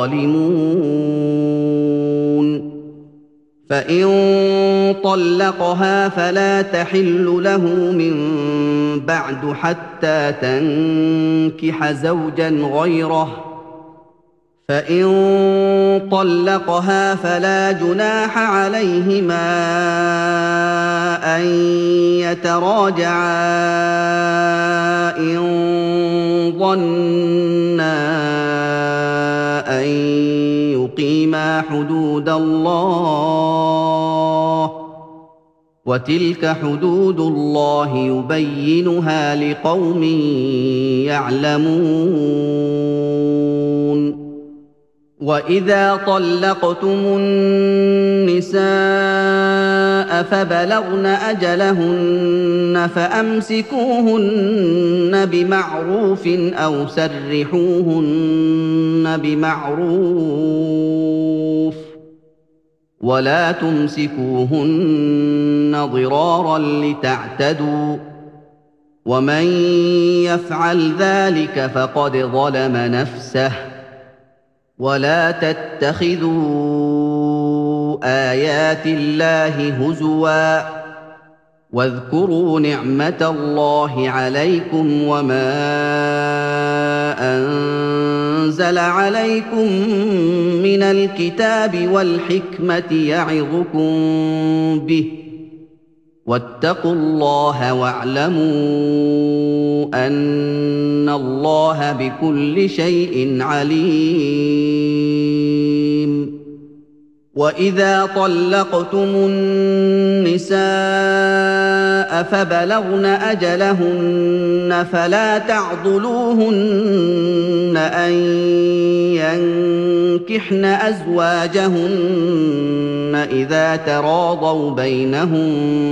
Speaker 1: الظالمون. فإن طلقها فلا تحل له من بعد حتى تنكح زوجا غيره، فإن طلقها فلا جناح عليهما أن يتراجعا إن ظنا أن يقيما حدود الله، وتلك حدود الله يبينها لقوم يعلمون. وإذا طلقتم النساء فبلغن أجلهن فأمسكوهن بمعروف أو سرحوهن بمعروف، ولا تمسكوهن ضرارا لتعتدوا، ومن يفعل ذلك فقد ظلم نفسه. ولا تتخذوا آيات الله هزوا، واذكروا نعمة الله عليكم وما أنزل عليكم من الكتاب والحكمة يعظكم به، واتقوا الله واعلموا أن الله بكل شيء عليم. وإذا طلقتم النساء فبلغن أجلهن فلا تعضلوهن أن ينكحن أزواجهن إذا تراضوا بينهم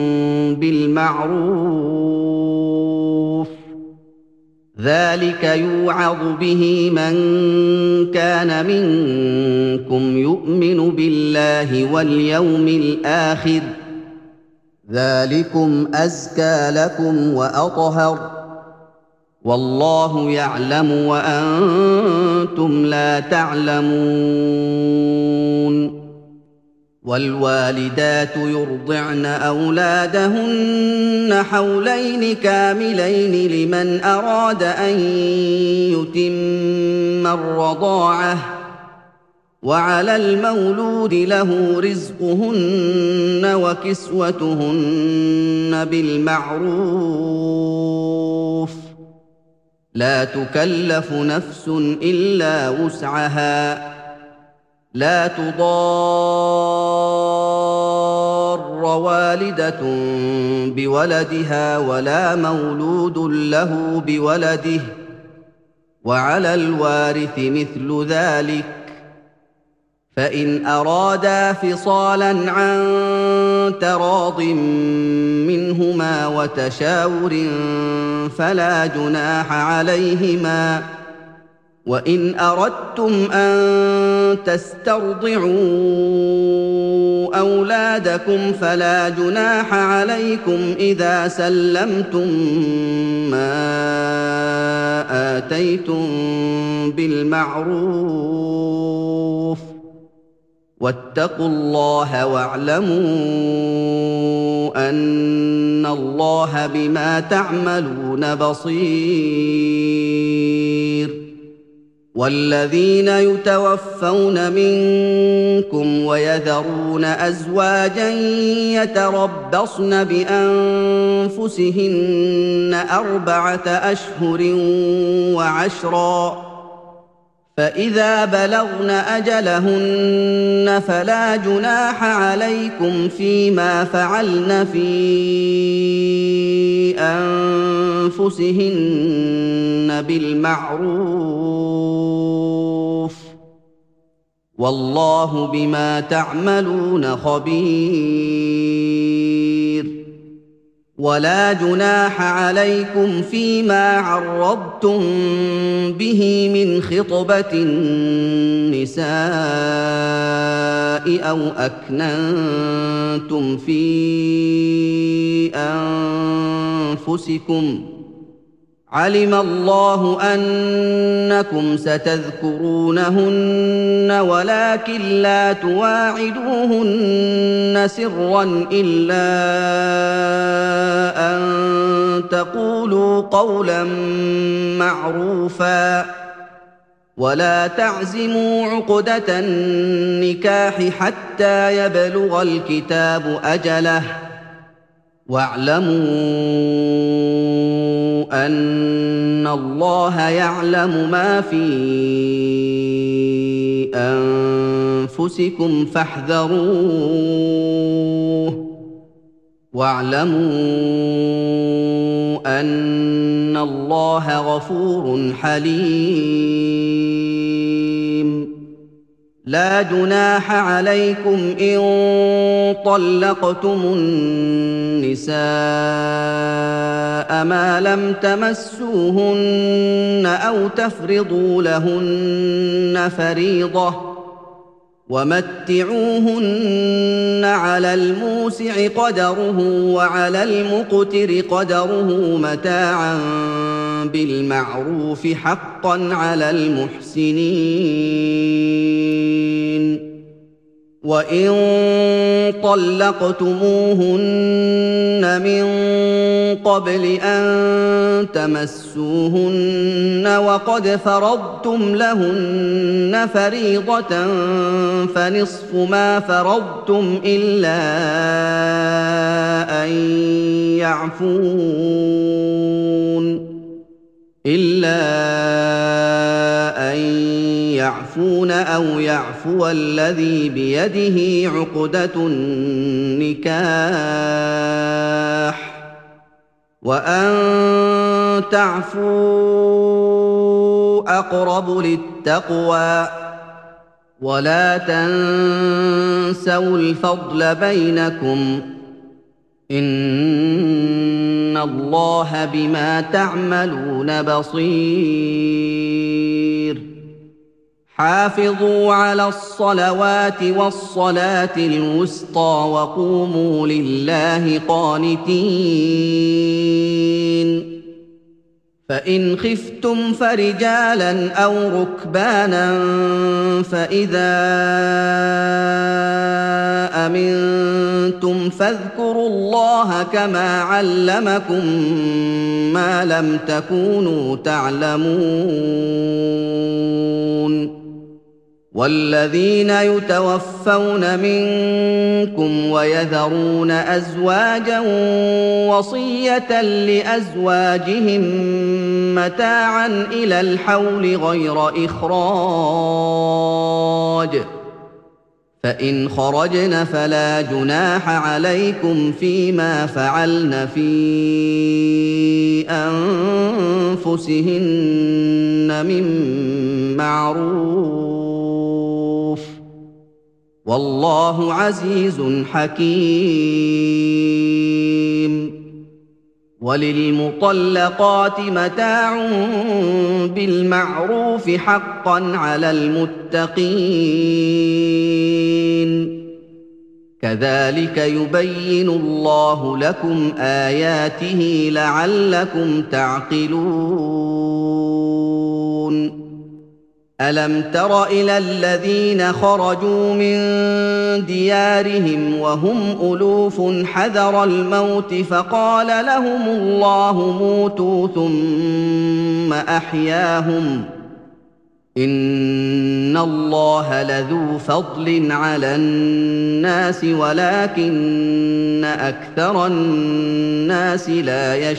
Speaker 1: بالمعروف، ذلك يوعظ به من كان منكم يؤمن بالله واليوم الآخر، ذلكم أزكى لكم وأطهر، والله يعلم وأنتم لا تعلمون. والوالدات يرضعن أولادهن حولين كاملين لمن أراد أن يتم الرضاعة، وعلى المولود له رزقهن وكسوتهن بالمعروف، لا تكلف نفس إلا وسعها، لا تضار والدة بولدها ولا مولود له بولده، وعلى الوارث مثل ذلك، فإن أرادا فصالا عن تراض منهما وتشاور فلا جناح عليهما. وإن أردتم أن تسترضعوا أولادكم فلا جناح عليكم إذا سلمتم ما آتيتم بالمعروف، واتقوا الله واعلموا أن الله بما تعملون بصير. والذين يتوفون منكم ويذرون أزواجا يتربصن بأنفسهن أربعة أشهر وعشرا، فإذا بلغن أجلهن فلا جناح عليكم فيما فعلن في أنفسهن بالمعروف، والله بما تعملون خبير. ولا جناح عليكم فيما عرضتم به من خطبة النساء أو أكننتم في أنفسكم علم الله أنكم ستذكرونهن ولكن لا تواعدوهن سرا إلا أن تقولوا قولا معروفا ولا تعزموا عقدة النكاح حتى يبلغ الكتاب أجله واعلموا أن الله يعلم ما في أنفسكم فاحذروه واعلموا أن الله غفور حليم لا جناح عليكم إن طلقتم النساء ما لم تمسوهن أو تفرضوا لهن فريضة ومتعوهن على الموسع قدره وعلى المقتر قدره متاعا بالمعروف حقا على المحسنين وإن طلقتموهن من قبل أن تمسوهن وقد فرضتم لهن فريضة فنصف ما فرضتم إلا أن يعفون إلا أن يعفون أو يعفو الذي بيده عقدة النكاح وأن تعفوا أقرب للتقوى ولا تنسوا الفضل بينكم إن الله بما تعملون بصير حافظوا على الصلوات والصلاة الوسطى وقوموا لله قانتين فإن خفتم فرجالا أو ركبانا فإذا أمنتم فاذكروا الله كما علمكم ما لم تكونوا تعلمون والذين يتوفون منكم ويذرون أزواجا وصية لأزواجهم متاعا إلى الحول غير إخراج فإن خرجن فلا جناح عليكم فيما فعلن في أنفسهن من معروف والله عزيز حكيم وللمطلقات متاع بالمعروف حقا على المتقين كذلك يبين الله لكم آياته لعلكم تعقلون ألم تر إلى الذين خرجوا من ديارهم وهم ألوف حذر الموت فقال لهم الله موتوا ثم أحياهم إن الله لذو فضل على الناس ولكن أكثر الناس لا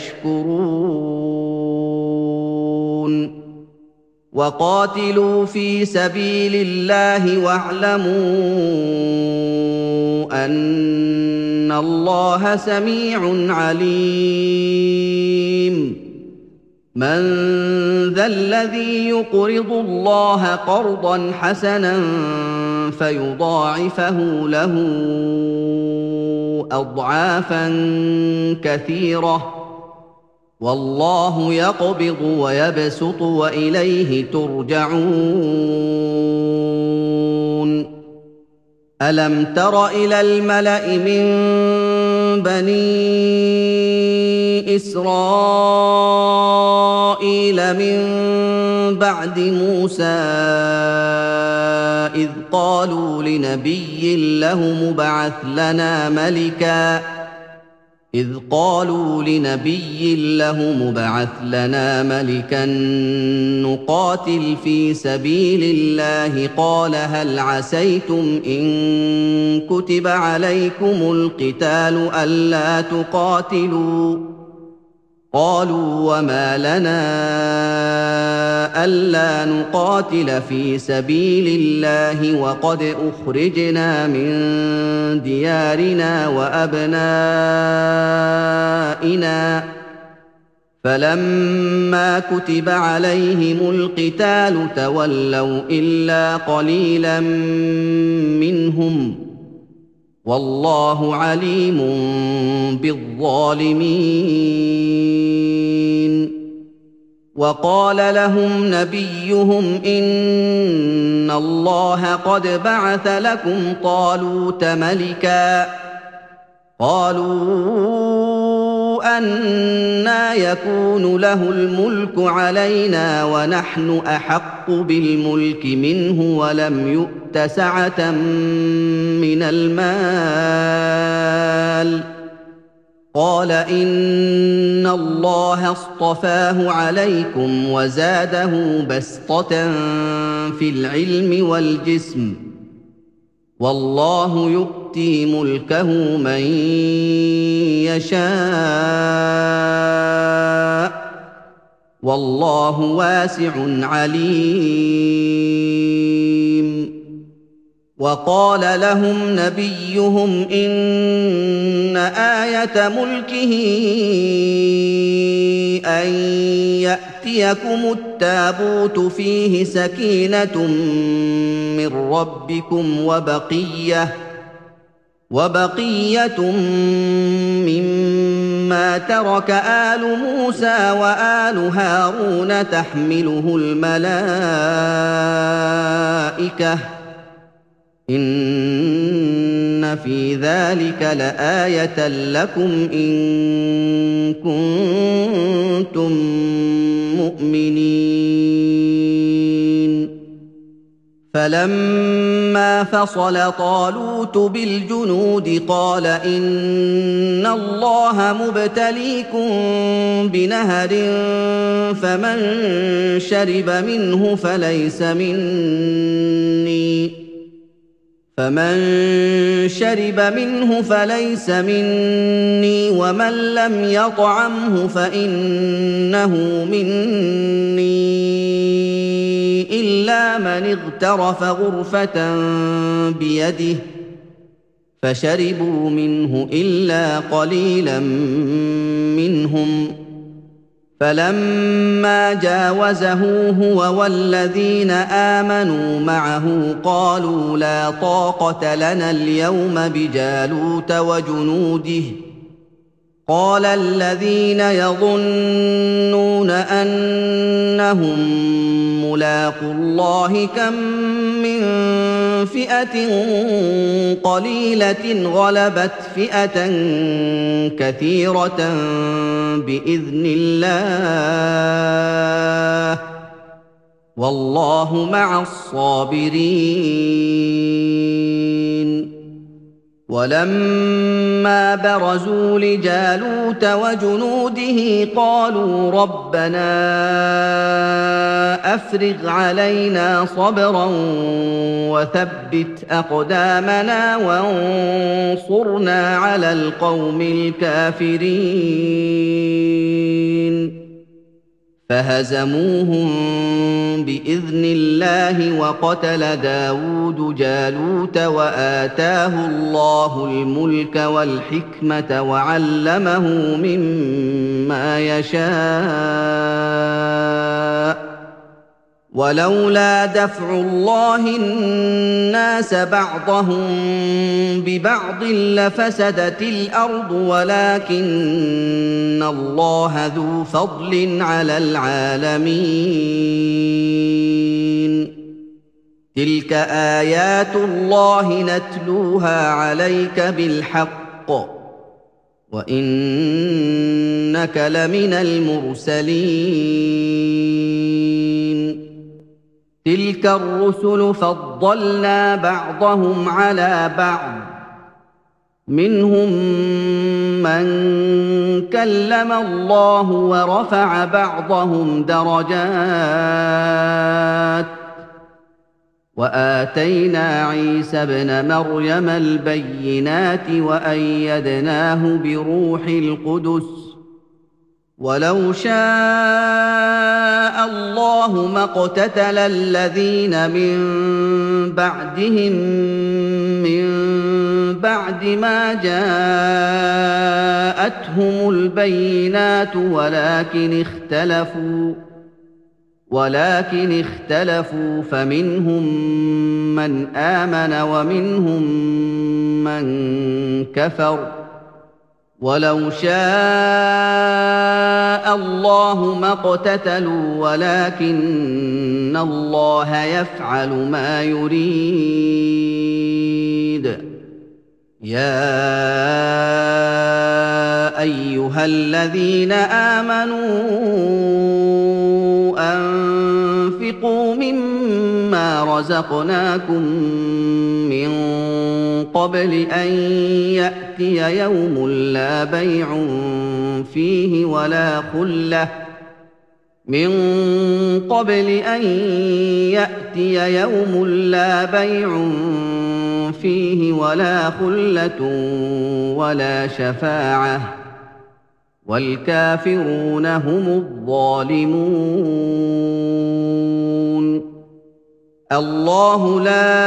Speaker 1: يشكرون وقاتلوا في سبيل الله واعلموا أن الله سميع عليم من ذا الذي يقرض الله قرضا حسنا فيضاعفه له أضعافا كثيرة والله يقبض ويبسط وإليه ترجعون ألم تر إلى الملأ من بني إسرائيل من بعد موسى إذ قالوا لنبي له مبعث لنا ملكا إذ قالوا لنبي له مبعث لنا ملكا نقاتل في سبيل الله قال هل عسيتم إن كتب عليكم القتال ألا تقاتلوا قالوا وما لنا ألا نقاتل في سبيل الله وقد أخرجنا من ديارنا وأبنائنا فلما كتب عليهم القتال تولوا إلا قليلا منهم والله عليم بالظالمين وقال لهم نبيهم إن الله قد بعث لكم طالوت ملكا قالوا أنى يكون له الملك علينا ونحن أحق بالملك منه ولم يؤت سعة من المال قال إن الله اصطفاه عليكم وزاده بسطة في العلم والجسم والله يؤتي ملكه من يشاء والله واسع عليم وقال لهم نبيهم إن آية ملكه أن يأتيكم التابوت فيه سكينة من ربكم وبقية وبقية مما ترك آل موسى وآل هارون تحمله الملائكة إن في ذلك لآية لكم إن كنتم مؤمنين فلما فصل طالوت بالجنود قال إن الله مبتليكم بنهر فمن شرب منه فليس مني فمن شرب منه فليس مني ومن لم يطعمه فإنه مني إلا من اغترف غرفة بيده فشربوا منه إلا قليلا منهم فلما جاوزه هو والذين آمنوا معه قالوا لا طاقة لنا اليوم بجالوت وجنوده قال الذين يظنون أنهم ملاقو الله كم من فئة قليلة غلبت فئة كثيرة بإذن الله والله مع الصابرين ولما برزوا لجالوت وجنوده قالوا ربنا أفرغ علينا صبرا وثبت أقدامنا وانصرنا على القوم الكافرين فهزموهم بإذن الله وقتل داود جالوت وآتاه الله الملك والحكمة وعلمه مما يشاء ولولا دفع الله الناس بعضهم ببعض لفسدت الأرض ولكن الله ذو فضل على العالمين تلك آيات الله نتلوها عليك بالحق وإنك لمن المرسلين تلك الرسل فضلنا بعضهم على بعض منهم من كلم الله ورفع بعضهم درجات وآتينا عيسى ابن مريم البينات وأيدناه بروح القدس ولو شاء الله ما اقتتل الذين من بعدهم من بعد ما جاءتهم البينات ولكن اختلفوا ولكن اختلفوا فمنهم من آمن ومنهم من كفر ولو شاء الله ما اقتتلوا ولكن الله يفعل ما يريد يا أيها الذين آمنوا أنفقوا مما رزقناكم من قبل أن يأتي يوم لا بيع فيه ولا خلة من قبل أن يأتي يوم لا بيع فيه ولا خلة ولا شفاعة والكافرون هم الظالمون الله لا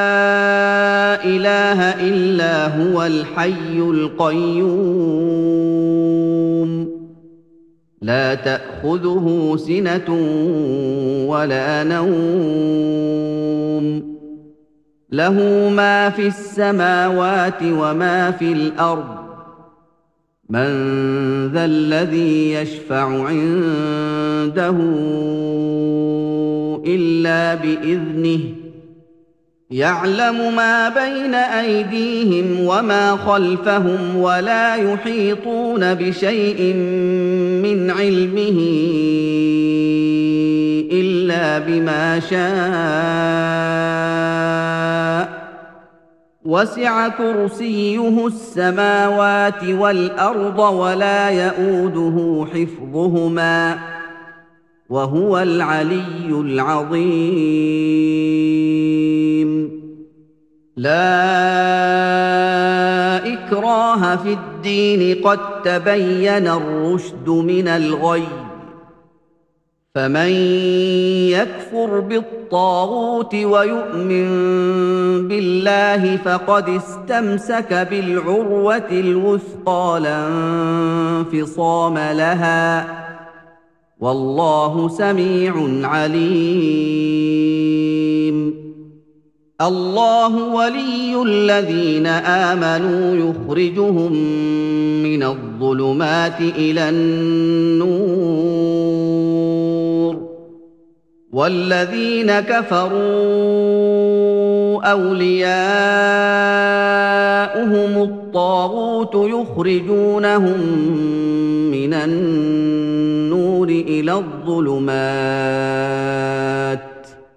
Speaker 1: إله إلا هو الحي القيوم لا تأخذه سنة ولا نوم له ما في السماوات وما في الأرض من ذا الذي يشفع عنده إلا بإذنه يعلم ما بين أيديهم وما خلفهم ولا يحيطون بشيء من علمه إلا بما شاء وسع كرسيه السماوات والأرض ولا يئوده حفظهما وهو العلي العظيم لا إكراه في الدين قد تبين الرشد من الغي فمن يكفر بالطاغوت ويؤمن بالله فقد استمسك بالعروة الوثقى لا انفصام لها والله سميع عليم الله ولي الذين آمنوا يخرجهم من الظلمات إلى النور والذين كفروا أولياؤهم الطاغوت يخرجونهم من النور إلى الظلمات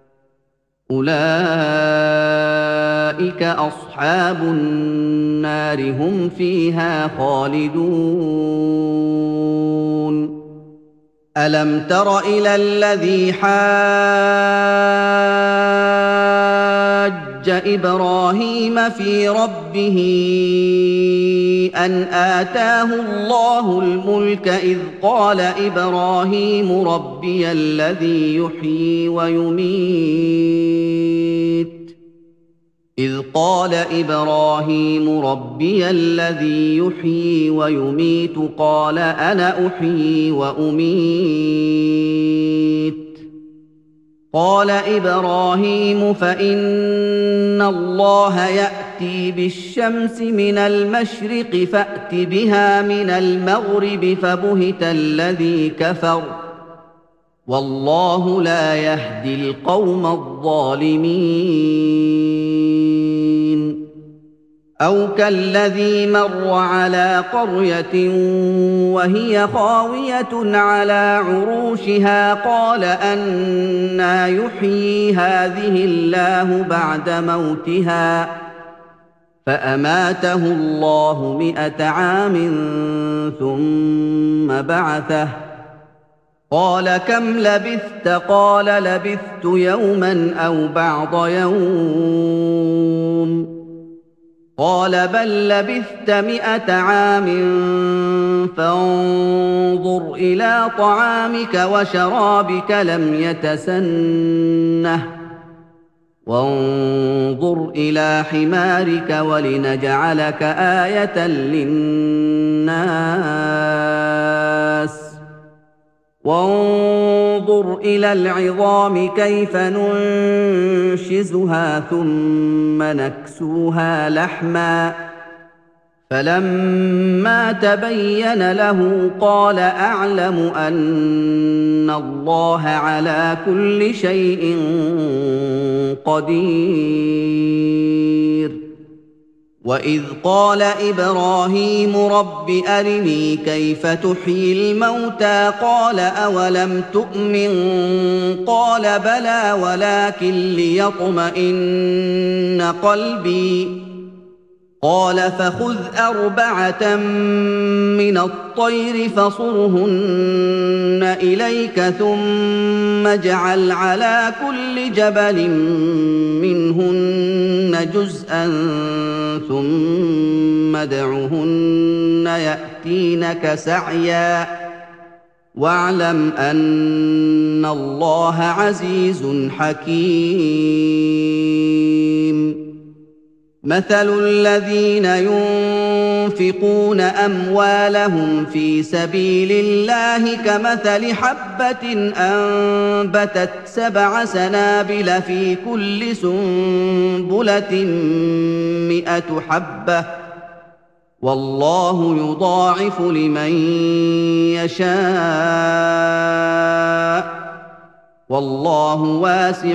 Speaker 1: أولئك أصحاب النار هم فيها خالدون ألم تر إلى الذي حاج إبراهيم في ربه أن آتاه الله الملك إذ قال إبراهيم ربي الذي يحيي ويميت إذ قال إبراهيم ربي الذي يحيي ويميت قال أنا أحيي وأميت قال إبراهيم فإن الله يأتي بالشمس من المشرق فأت بها من المغرب فبهت الذي كفر والله لا يهدي القوم الظالمين أو كالذي مر على قرية وهي خاوية على عروشها قال أنى يحيي هذه الله بعد موتها فأماته الله مئة عام ثم بعثه قال كم لبثت قال لبثت يوما أو بعض يوم قال بل لبثت مئة عام فانظر إلى طعامك وشرابك لم يتسنه وانظر إلى حمارك ولنجعلك آية للناس وانظر إلى العظام كيف ننشزها ثم نكسوها لحما فلما تبين له قال أعلم أن الله على كل شيء قدير وإذ قال إبراهيم رب أرني كيف تحيي الموتى قال أولم تؤمن قال بلى ولكن ليطمئن قلبي قال فخذ أربعة من الطير فصرهن إليك ثم اجعل على كل جبل منهن جزءا ثم ادعهن يأتينك سعيا واعلم أن الله عزيز حكيم مثل الذين ينفقون أموالهم في سبيل الله كمثل حبة أنبتت سبع سنابل في كل سنبلة مئة حبة والله يضاعف لمن يشاء والله واسع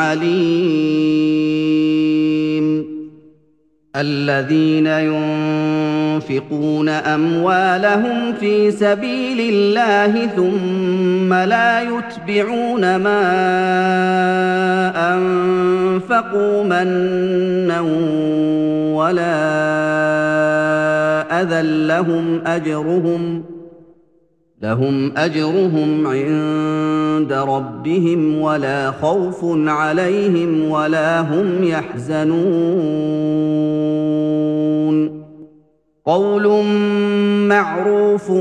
Speaker 1: عليم الذين ينفقون أموالهم في سبيل الله ثم لا يتبعون ما أنفقوا منا ولا أذى لهم أجرهم لهم أجرهم عند ربهم ولا خوف عليهم ولا هم يحزنون قول معروف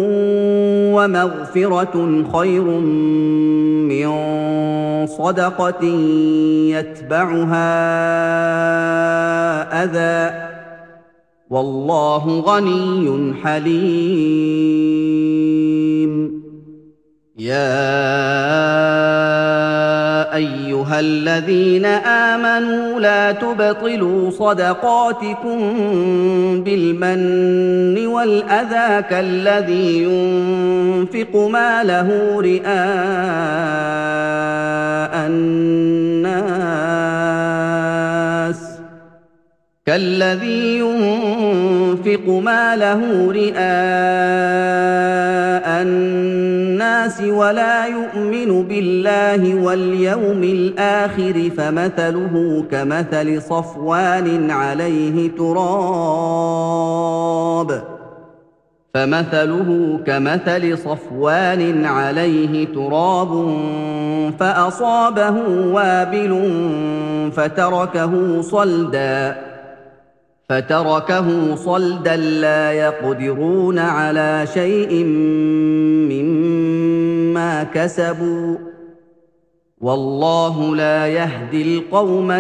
Speaker 1: ومغفرة خير من صدقة يتبعها أذى والله غني حليم يا أيها الذين آمنوا لا تبطلوا صدقاتكم بالمن والأذى كالذي ينفق ماله رئاء الناس كالذي ينفق ماله رئاء الناس ولا يؤمن بالله واليوم الآخر فمثله كمثل صفوان عليه تراب فمثله كمثل صفوان عليه تراب فأصابه وابل فتركه صلدا فتركه صلدا لا يقدرون على شيء مما كسبوا والله لا يهدي القوم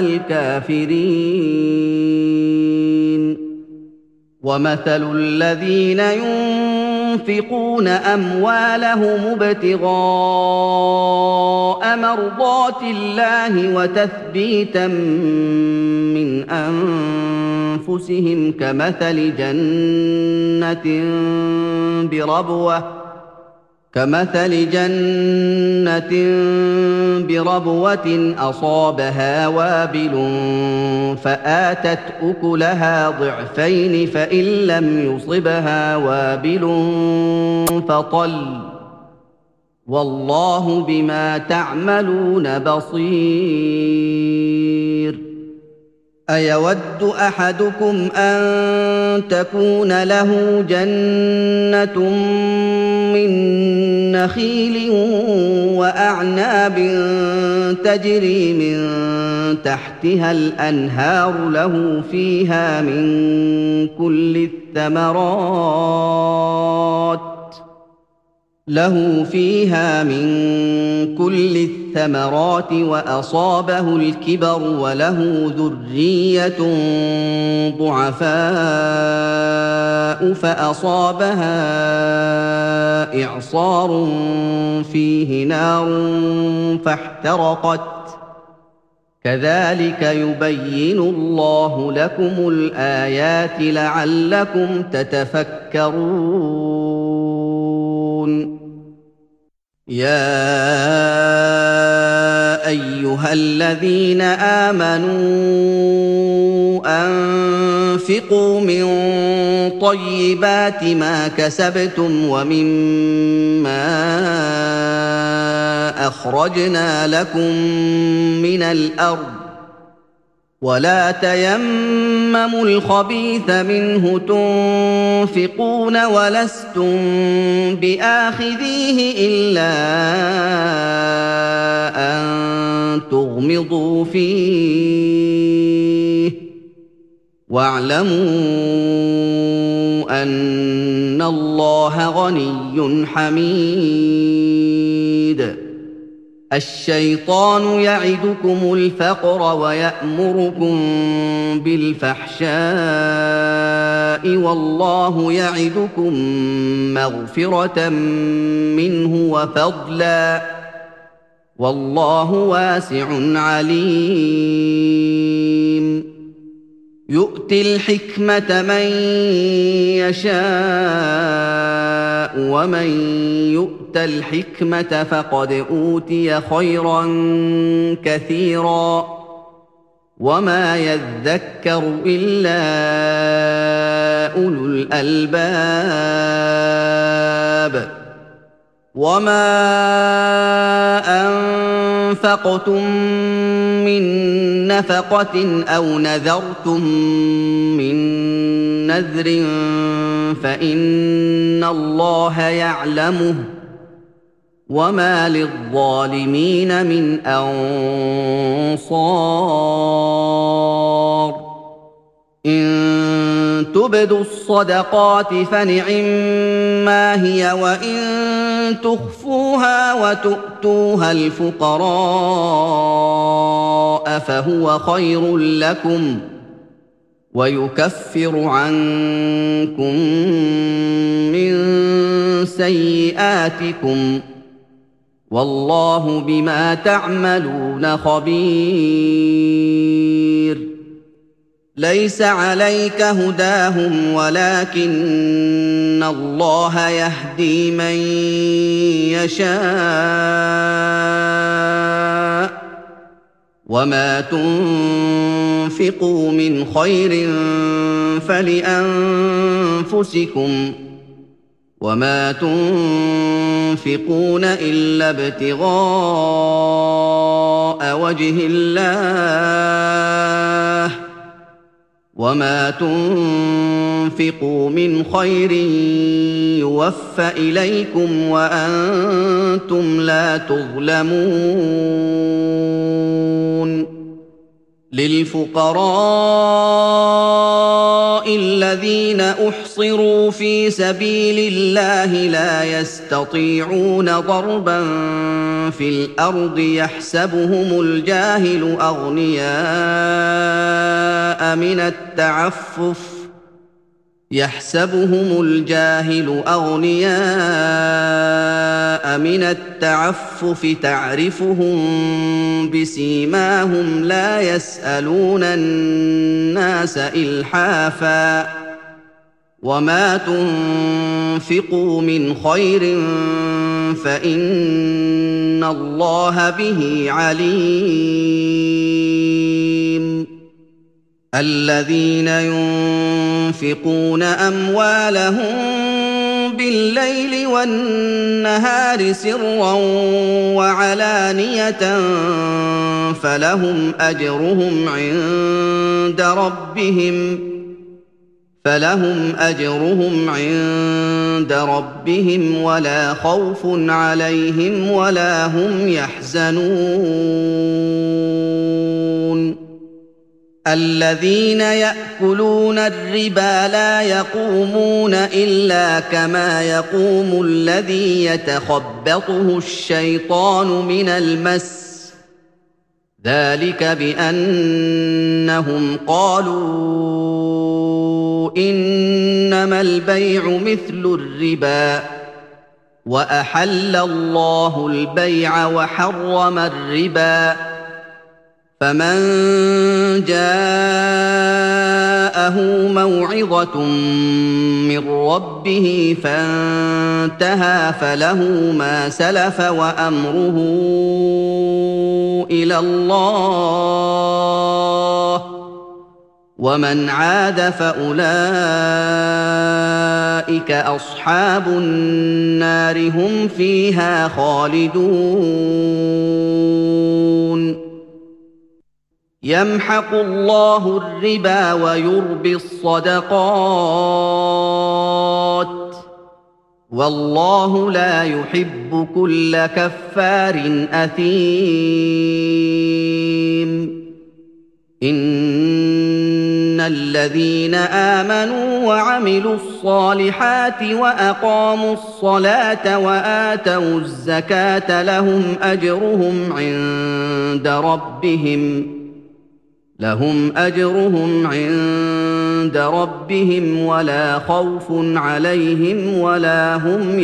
Speaker 1: الكافرين ومثل الذين ينفقون ينفقون أموالهم ابتغاء مرضات الله وتثبيتا من أنفسهم كمثل جنة بربوة كمثل جنة بربوة أصابها وابل فآتت أكلها ضعفين فإن لم يصبها وابل فطل والله بما تعملون بصير أيود أحدكم أن تكون له جنة من نخيل وأعناب تجري من تحتها الأنهار له فيها من كل الثمرات له فيها من كل الثمرات وأصابه الكبر وله ذرية ضعفاء فأصابها إعصار فيه نار فاحترقت كذلك يبين الله لكم الآيات لعلكم تتفكرون يا أيها الذين آمنوا أنفقوا من طيبات ما كسبتم ومما أخرجنا لكم من الأرض ولا تيمموا الخبيث منه تنفقون ولستم بآخذيه إلا أن تغمضوا فيه واعلموا أن الله غني حميد الشيطان يعدكم الفقر ويأمركم بالفحشاء والله يعدكم مغفرة منه وفضلا والله واسع عليم يؤتي الحكمة من يشاء ومن يؤت الحكمة فقد أوتي خيرا كثيرا وما يذكر إلا أولو الألباب وما أنفقتم من نفقة أو نذرتم من نذر فإن الله يعلمه وما للظالمين من أنصار إن تبدوا الصدقات فنعما هي وإن تخفوها وتؤتوها الفقراء فهو خير لكم ويكفر عنكم من سيئاتكم والله بما تعملون خبير ليس عليك هداهم ولكن الله يهدي من يشاء وما تنفقوا من خير فلأنفسكم وما تنفقون إلا ابتغاء وجه الله وما تنفقوا من خير يوفى إليكم وأنتم لا تظلمون للفقراء الذين أحصروا في سبيل الله لا يستطيعون ضربا في الأرض يحسبهم الجاهل أغنياء من التعفف يحسبهم الجاهل أغنياء من التعفف تعرفهم بسيماهم لا يسألون الناس إلحافا وما تنفقوا من خير فإن الله به عليم الذين ينفقون أموالهم بالليل والنهار سرا وعلانية فلهم أجرهم عند ربهم فلهم أجرهم عند ربهم ولا خوف عليهم ولا هم يحزنون الذين يأكلون الربا لا يقومون إلا كما يقوم الذي يتخبطه الشيطان من المس ذلك بأنهم قالوا إنما البيع مثل الربا وأحل الله البيع وحرم الربا فمن جاءه موعظة من ربه فانتهى فله ما سلف وأمره إلى الله ومن عاد فأولئك أصحاب النار هم فيها خالدون يمحق الله الربا ويربي الصدقات والله لا يحب كل كفار أثيم إن الذين آمنوا وعملوا الصالحات وأقاموا الصلاة وآتوا الزكاة لهم أجرهم عند ربهم لهم أجرهم عند ربهم ولا خوف عليهم ولا هم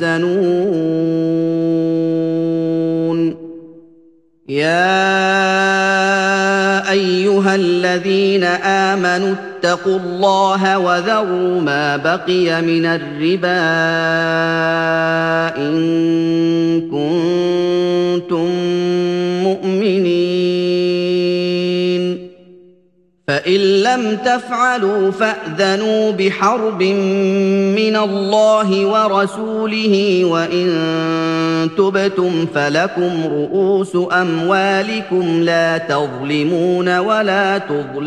Speaker 1: يحزنون يا أيها الذين آمنوا اتقوا الله وذروا ما بقي من الربا إن كنتم مؤمنين فإن لم تفعلوا فأذنوا بحرب من الله ورسوله وإن تبتم فلكم رؤوس أموالكم لا تظلمون ولا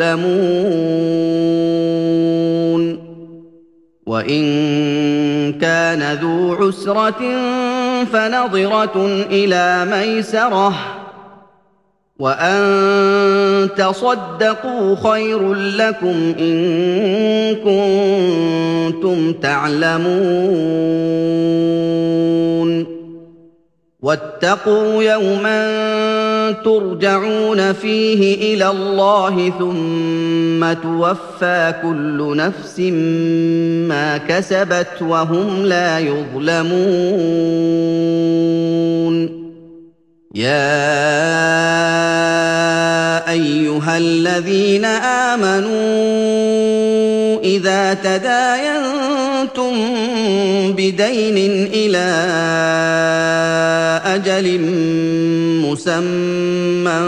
Speaker 1: تظلمون وإن كان ذو عسرة فنظرة إلى ميسرة وأن تصدقوا خير لكم إن كنتم تعلمون واتقوا يوما ترجعون فيه إلى الله ثم توفى كل نفس ما كسبت وهم لا يظلمون يا أيها الذين آمنوا إذا تداينتم بدين إلى أجل مسمى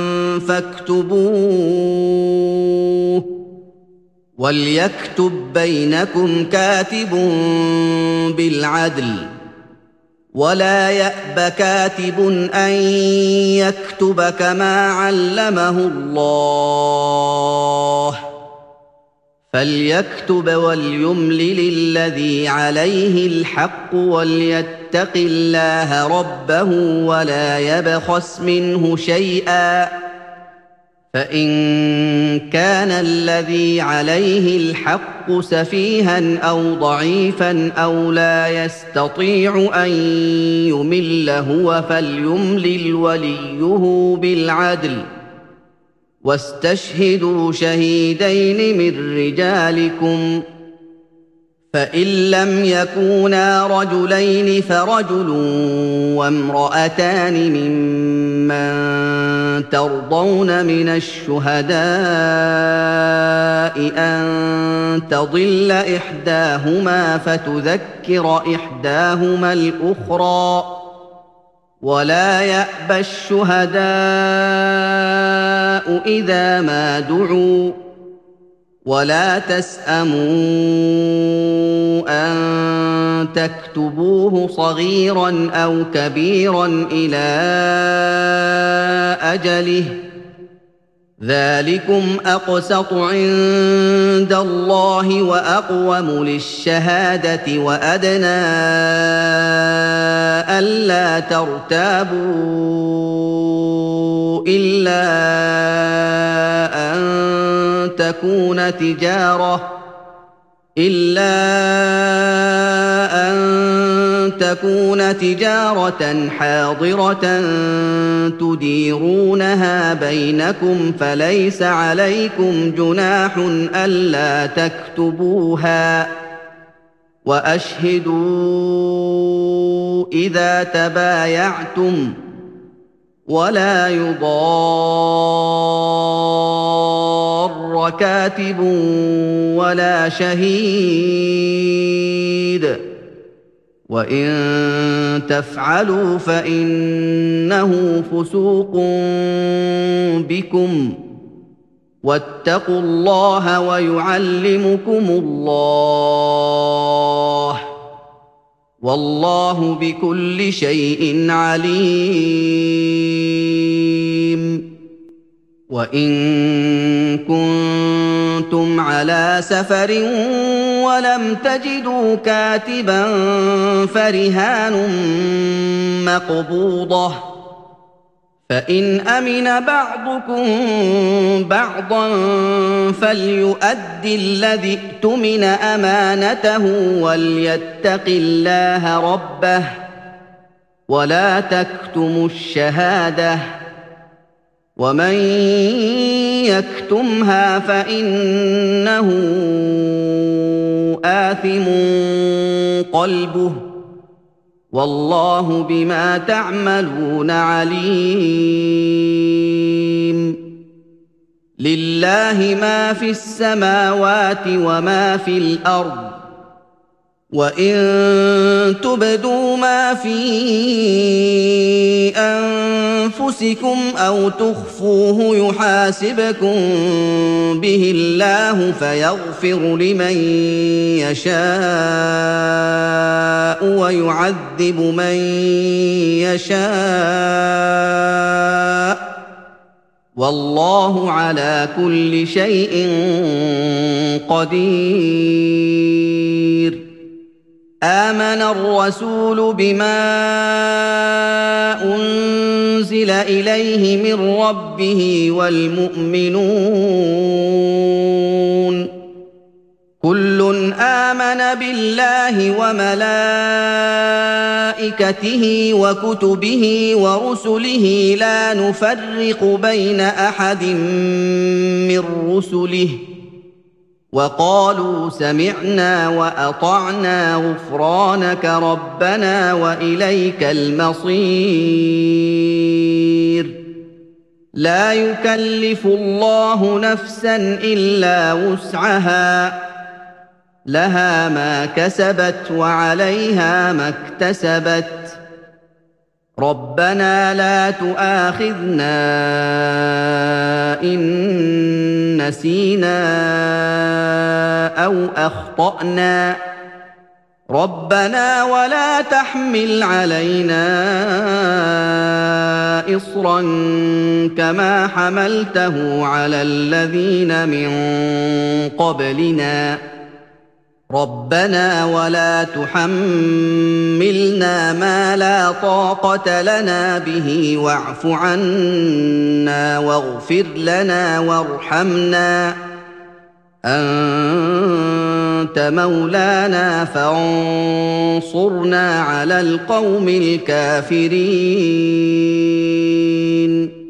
Speaker 1: فاكتبوه وليكتب بينكم كاتب بالعدل ولا يأب كاتب أن يكتب كما علمه الله فليكتب وليملل الذي عليه الحق وليتق الله ربه ولا يبخس منه شيئا فإن كان الذي عليه الحق سفيها أو ضعيفا أو لا يستطيع أن يمل هو فليملل وليه بالعدل واستشهدوا شهيدين من رجالكم فإن لم يكونا رجلين فرجل وامرأتان ممن ترضون من الشهداء أن تضل إحداهما فتذكر إحداهما الأخرى ولا يأبى الشهداء إذا ما دعوا ولا تسأموا أن تكتبوه صغيرا أو كبيرا إلى أجله ذلكم أقسط عند الله وأقوم للشهادة وأدنى ألا ترتابوا إلا أن تكون تجارة إلا أن تكون تجارة حاضرة تديرونها بينكم فليس عليكم جناح ألا تكتبوها وأشهدوا إذا تبايعتم ولا يضار كاتب ولا شهيد وإن تفعلوا فإنه فسوق بكم واتقوا الله ويعلمكم الله والله بكل شيء عليم وإن كنتم على سفر ولم تجدوا كاتبا فرهان مقبوضة فإن أمن بعضكم بعضا فليؤد الذي اؤتمن أمانته وليتق الله ربه ولا تكتموا الشهادة ومن يكتمها فإنه آثم قلبه والله بما تعملون عليم لله ما في السماوات وما في الأرض وإن تبدوا ما في أنفسكم أو تخفوه يحاسبكم به الله فيغفر لمن يشاء ويعذب من يشاء والله على كل شيء قدير آمن الرسول بما أنزل إليه من ربه والمؤمنون كل آمن بالله وملائكته وكتبه ورسله لا نفرق بين أحد من رسله وقالوا سمعنا وأطعنا غفرانك ربنا وإليك المصير لا يكلف الله نفسا إلا وسعها لها ما كسبت وعليها ما اكتسبت ربنا لا تؤاخذنا إن نسينا أو أخطأنا ربنا ولا تحمل علينا إصرا كما حملته على الذين من قبلنا ربنا ولا تحملنا ما لا طاقة لنا به واعف عنا واغفر لنا وارحمنا أنت مولانا فانصرنا على القوم الكافرين